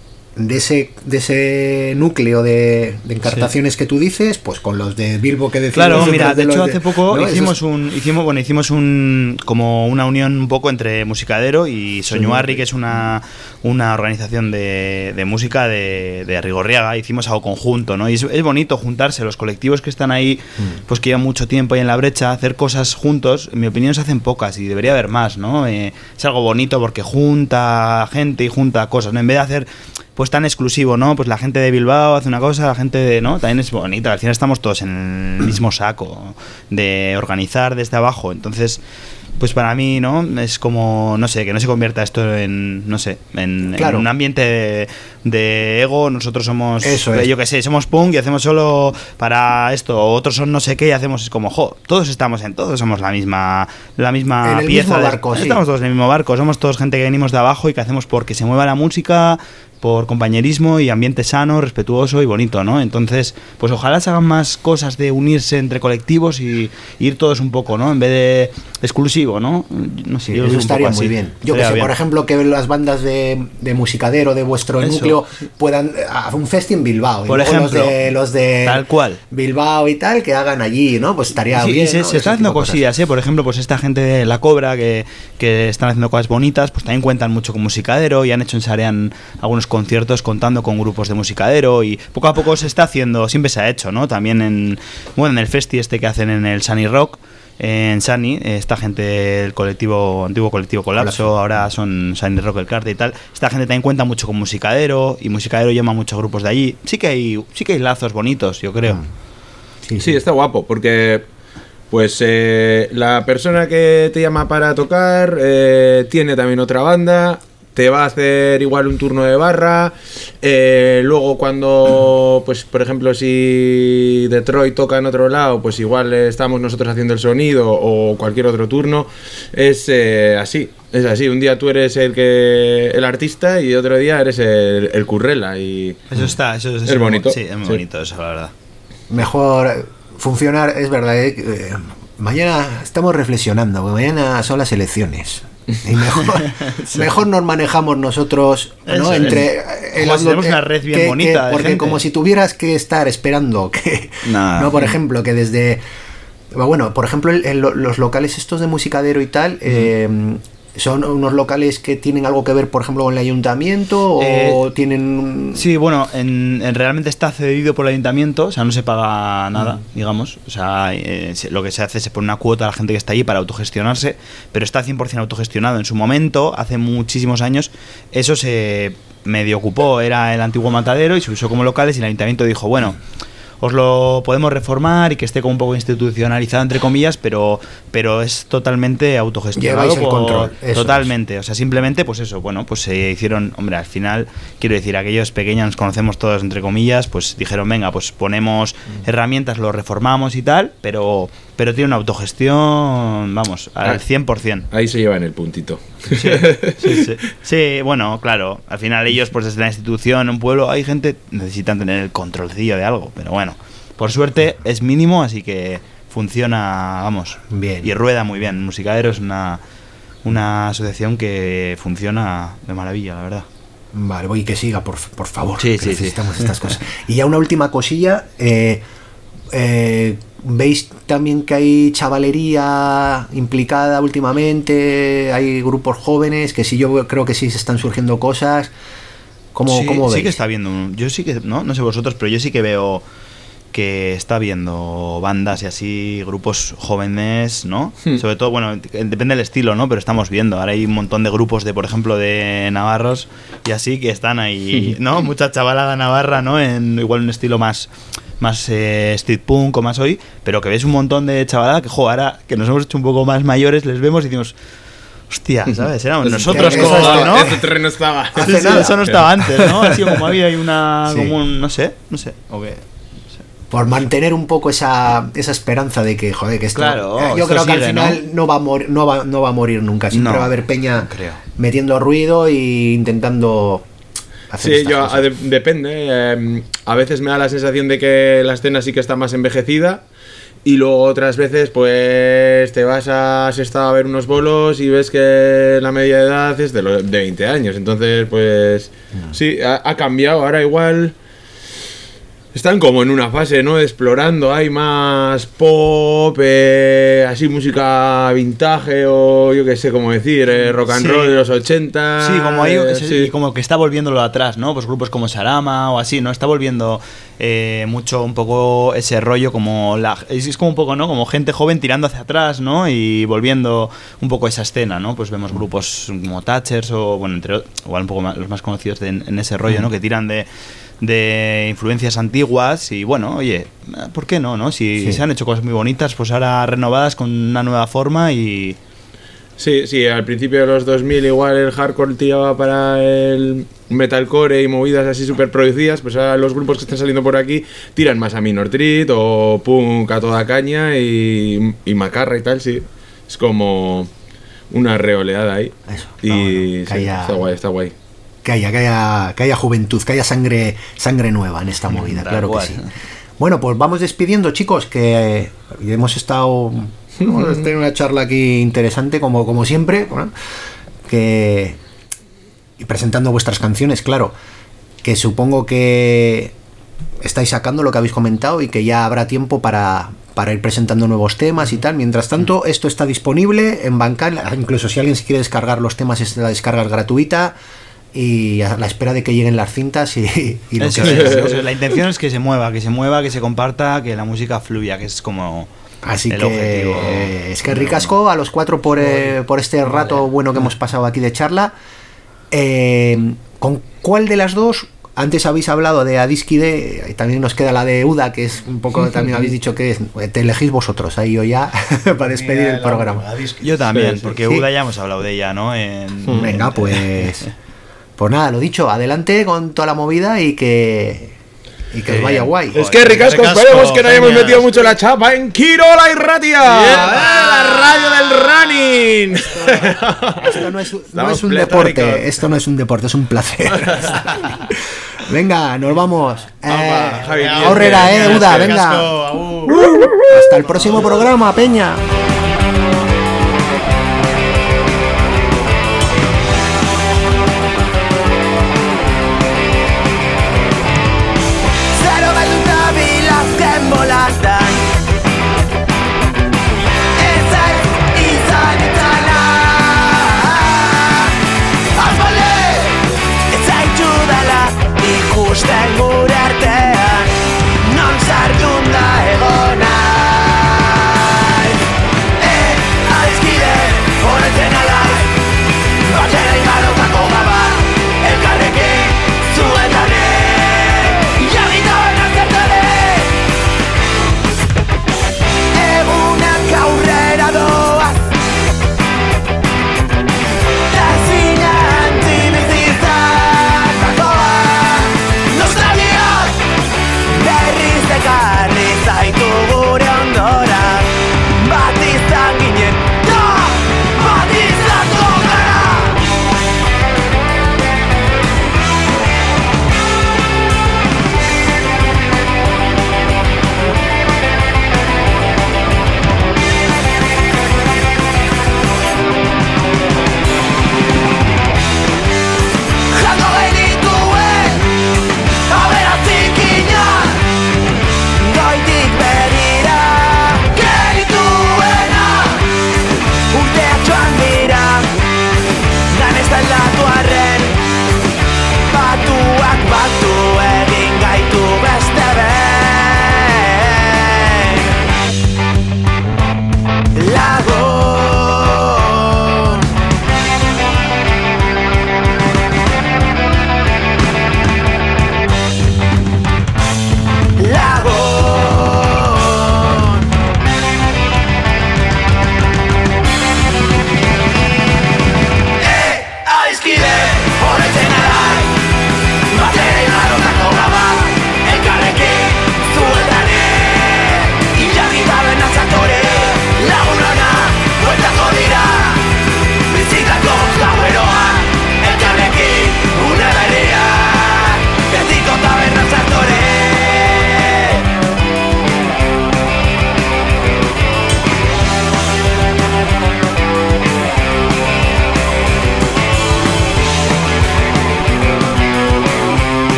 de, ese, de ese núcleo de, de encartaciones sí. que tú dices, pues con los de Bilbo que decimos. Claro, mira, de, de hecho de, hace poco ¿no? hicimos un hicimos bueno hicimos un como una unión un poco entre Musicadero y Soñuarri, que es una una organización de, de música de, de Rigorriaga. Hicimos algo conjunto, ¿no? Y es, es bonito juntarse los colectivos que están ahí, mm. pues que llevan mucho tiempo ahí en la brecha, hacer cosas juntos. En mi opinión se hacen pocas y debería haber más, ¿no? Eh, es algo bonito porque junta gente y junta cosas, ¿no? En vez de hacer pues tan exclusivo, ¿no? Pues la gente de Bilbao hace una cosa, la gente de, ¿no? También es bonita, al final estamos todos en el mismo saco de organizar desde abajo, entonces pues para mí, ¿no? Es como, no sé, que no se convierta esto en, no sé, en, claro. en un ambiente de, de ego. Nosotros somos, Eso es. yo qué sé, somos punk y hacemos solo para esto, otros son no sé qué y hacemos es como, jo, todos estamos en, todos somos la misma, la misma en el pieza. Mismo barco, de, sí. Estamos todos en el mismo barco, somos todos gente que venimos de abajo y que hacemos porque se mueva la música, por compañerismo y ambiente sano, respetuoso y bonito, ¿no? Entonces, pues ojalá se hagan más cosas de unirse entre colectivos y ir todos un poco, ¿no? En vez de exclusivo, ¿no? No sé, sí, yo eso estaría muy así. bien. Yo que sé, bien. Por ejemplo, que las bandas de, de Musicadero de vuestro eso. núcleo puedan a un festi en Bilbao. Por y ejemplo, los de, los de tal cual. Bilbao y tal, que hagan allí, ¿no? Pues estaría sí, bien. Se, ¿no? se están haciendo cosillas, ¿eh? Por ejemplo, pues esta gente de La Cobra que, que están haciendo cosas bonitas, pues también cuentan mucho con Musicadero y han hecho en Sarean algunos conciertos contando con grupos de Musicadero y poco a poco se está haciendo, siempre se ha hecho, ¿no? También en, bueno, en el festi este que hacen en el Sunny Rock, en Sunny, esta gente del colectivo, antiguo colectivo Colapso, Colapso. Ahora son Sunny Rock, el Carte y tal, esta gente también cuenta mucho con Musicadero y Musicadero llama a muchos grupos de allí, sí que hay, sí que hay lazos bonitos, yo creo. Sí, sí, sí está guapo, porque pues eh, la persona que te llama para tocar eh, tiene también otra banda, te va a hacer igual un turno de barra, eh, luego cuando, pues por ejemplo, si Detroit toca en otro lado, pues igual estamos nosotros haciendo el sonido o cualquier otro turno, es eh, así. Es así, un día tú eres el que el artista y otro día eres el, el currela y Eso está, eso, eso es bonito. Sí, es muy Sí. bonito eso, la verdad. Mejor funcionar, es verdad, eh, eh, mañana estamos reflexionando, porque mañana son las elecciones. Y mejor, sí. mejor nos manejamos nosotros, ¿no? Eso, entre el, como si tenemos una red bien que, bonita que, de porque gente. como si tuvieras que estar esperando que Nah. no, por ejemplo, que desde bueno, por ejemplo, el, el, los locales estos de Musicadero y tal, uh-huh. eh, ¿son unos locales que tienen algo que ver, por ejemplo, con el ayuntamiento o eh, tienen...? Sí, bueno, en, en realmente está cedido por el ayuntamiento, o sea, no se paga nada, mm. digamos. O sea, eh, lo que se hace es se pone una cuota a la gente que está allí para autogestionarse, pero está cien por ciento autogestionado. En su momento, hace muchísimos años, eso se medio ocupó, era el antiguo matadero y se usó como locales y el ayuntamiento dijo, bueno... os lo podemos reformar y que esté como un poco institucionalizado entre comillas, pero pero es totalmente autogestionado. Lleváis el por, control. Totalmente, es. O sea, simplemente pues eso, bueno, pues se hicieron, hombre, al final, quiero decir, aquellos pequeños nos conocemos todos entre comillas, pues dijeron, venga, pues ponemos mm. herramientas, lo reformamos y tal, pero pero tiene una autogestión, vamos, al ah, cien por ciento. Ahí se llevan el puntito. Sí, sí, sí. Sí, bueno, claro, al final ellos, pues desde la institución, un pueblo, hay gente, necesitan tener el controlcillo de algo, pero bueno, por suerte es mínimo, así que funciona, vamos, bien. Y rueda muy bien. Musicadero es una, una asociación que funciona de maravilla, la verdad. Vale, voy que siga, por, por favor, sí, que sí, necesitamos sí. estas cosas. Y ya una última cosilla, eh, eh, ¿veis también que hay chavalería implicada últimamente? Hay grupos jóvenes, que sí, yo creo que sí se están surgiendo cosas. ¿Cómo, sí, cómo veis? Sí que está viendo, yo sí que, no, no sé vosotros, pero yo sí que veo que está viendo bandas y así, grupos jóvenes, ¿no? Hmm. Sobre todo, bueno, depende del estilo, ¿no? Pero estamos viendo, ahora hay un montón de grupos de, por ejemplo, de navarros y así que están ahí, ¿no? Mucha chavalada navarra, ¿no? En igual un estilo más... más eh, street punk o más hoy, pero que ves un montón de chavalada que, jo, ahora que nos hemos hecho un poco más mayores, les vemos y decimos, hostia, ¿sabes? Éramos nosotros eso, como, eso, ¿no? Este terreno estaba. Sí, sí, eso no estaba antes, ¿no? Ha sido como había una, sí. como un, no sé, no sé, o qué. Por mantener un poco esa, esa esperanza de que, joder, que esto... Claro, eh, yo esto creo que sigue, al final ¿no? No, va a mor- no, va, no va a morir nunca, siempre no, va a haber peña creo. metiendo ruido e intentando... Sí, yo de, depende. Eh, a veces me da la sensación de que la escena sí que está más envejecida y luego otras veces pues te vas a Sestao a ver unos bolos y ves que la media de edad es de, lo, de veinte años. Entonces pues no. sí, ha, ha cambiado. Ahora igual están como en una fase, ¿no? Explorando, hay más pop, eh, así música vintage o yo qué sé cómo decir, eh, rock and sí. roll de los ochenta. Sí, como hay, eh, sí. sí. como que está volviéndolo atrás, ¿no? Pues grupos como Sarama o así, ¿no? Está volviendo eh, mucho un poco ese rollo como la es como un poco, ¿no? Como gente joven tirando hacia atrás, ¿no? Y volviendo un poco esa escena, ¿no? Pues vemos grupos como Thatchers o bueno, entre igual un poco más, los más conocidos de, en ese rollo, ¿no? Que tiran de de influencias antiguas y bueno, oye, ¿por qué no? no? Si sí. se han hecho cosas muy bonitas, pues ahora renovadas con una nueva forma y... Sí, sí, al principio de los dos mil igual el hardcore tiraba para el metalcore y movidas así súper producidas, pues ahora los grupos que están saliendo por aquí tiran más a Minor Threat o punk a toda caña y, y macarra y tal, sí. Es como una reoleada ahí. Eso, y bueno, sí, haya... está guay, está guay. Que haya, que haya, que haya juventud, que haya sangre, sangre nueva en esta movida, da claro igual. que sí. Bueno, pues vamos despidiendo, chicos, que eh, hemos estado... Hemos tenido una charla aquí interesante, como, como siempre, ¿no? Que, y presentando vuestras canciones, claro, que supongo que estáis sacando lo que habéis comentado y que ya habrá tiempo para, para ir presentando nuevos temas y tal. Mientras tanto, esto está disponible en Bandcamp, incluso si alguien se quiere descargar los temas, la descarga es gratuita. Y a la espera de que lleguen las cintas y, y lo eso que es, eso es. La intención es que se mueva, que se mueva, que se comparta, que la música fluya, que es como así el que objetivo. Eh, es que ricasco a los cuatro por, eh, por este rato vale. bueno que hemos pasado aquí de charla. Eh, ¿Con cuál de las dos? Antes habéis hablado de Adiskide, y también nos queda la de Uda, que es un poco, también habéis dicho que es, te elegís vosotros, ahí yo ya, para despedir Mira, el programa. Yo también, sí, porque sí. Uda ya hemos hablado de ella, ¿no? En, Venga, pues... Pues nada, lo dicho, adelante con toda la movida y que... Y que os vaya guay. Es que ricasco, esperemos que no hayamos metido mucho la chapa en Quirola y Ratia, yeah. eh, la radio del running. Esto no es, no es un deporte, esto no es un deporte, es un placer. Venga, nos vamos. Eh, Aurrera, eh, Uda, venga. Hasta el próximo programa, Peña.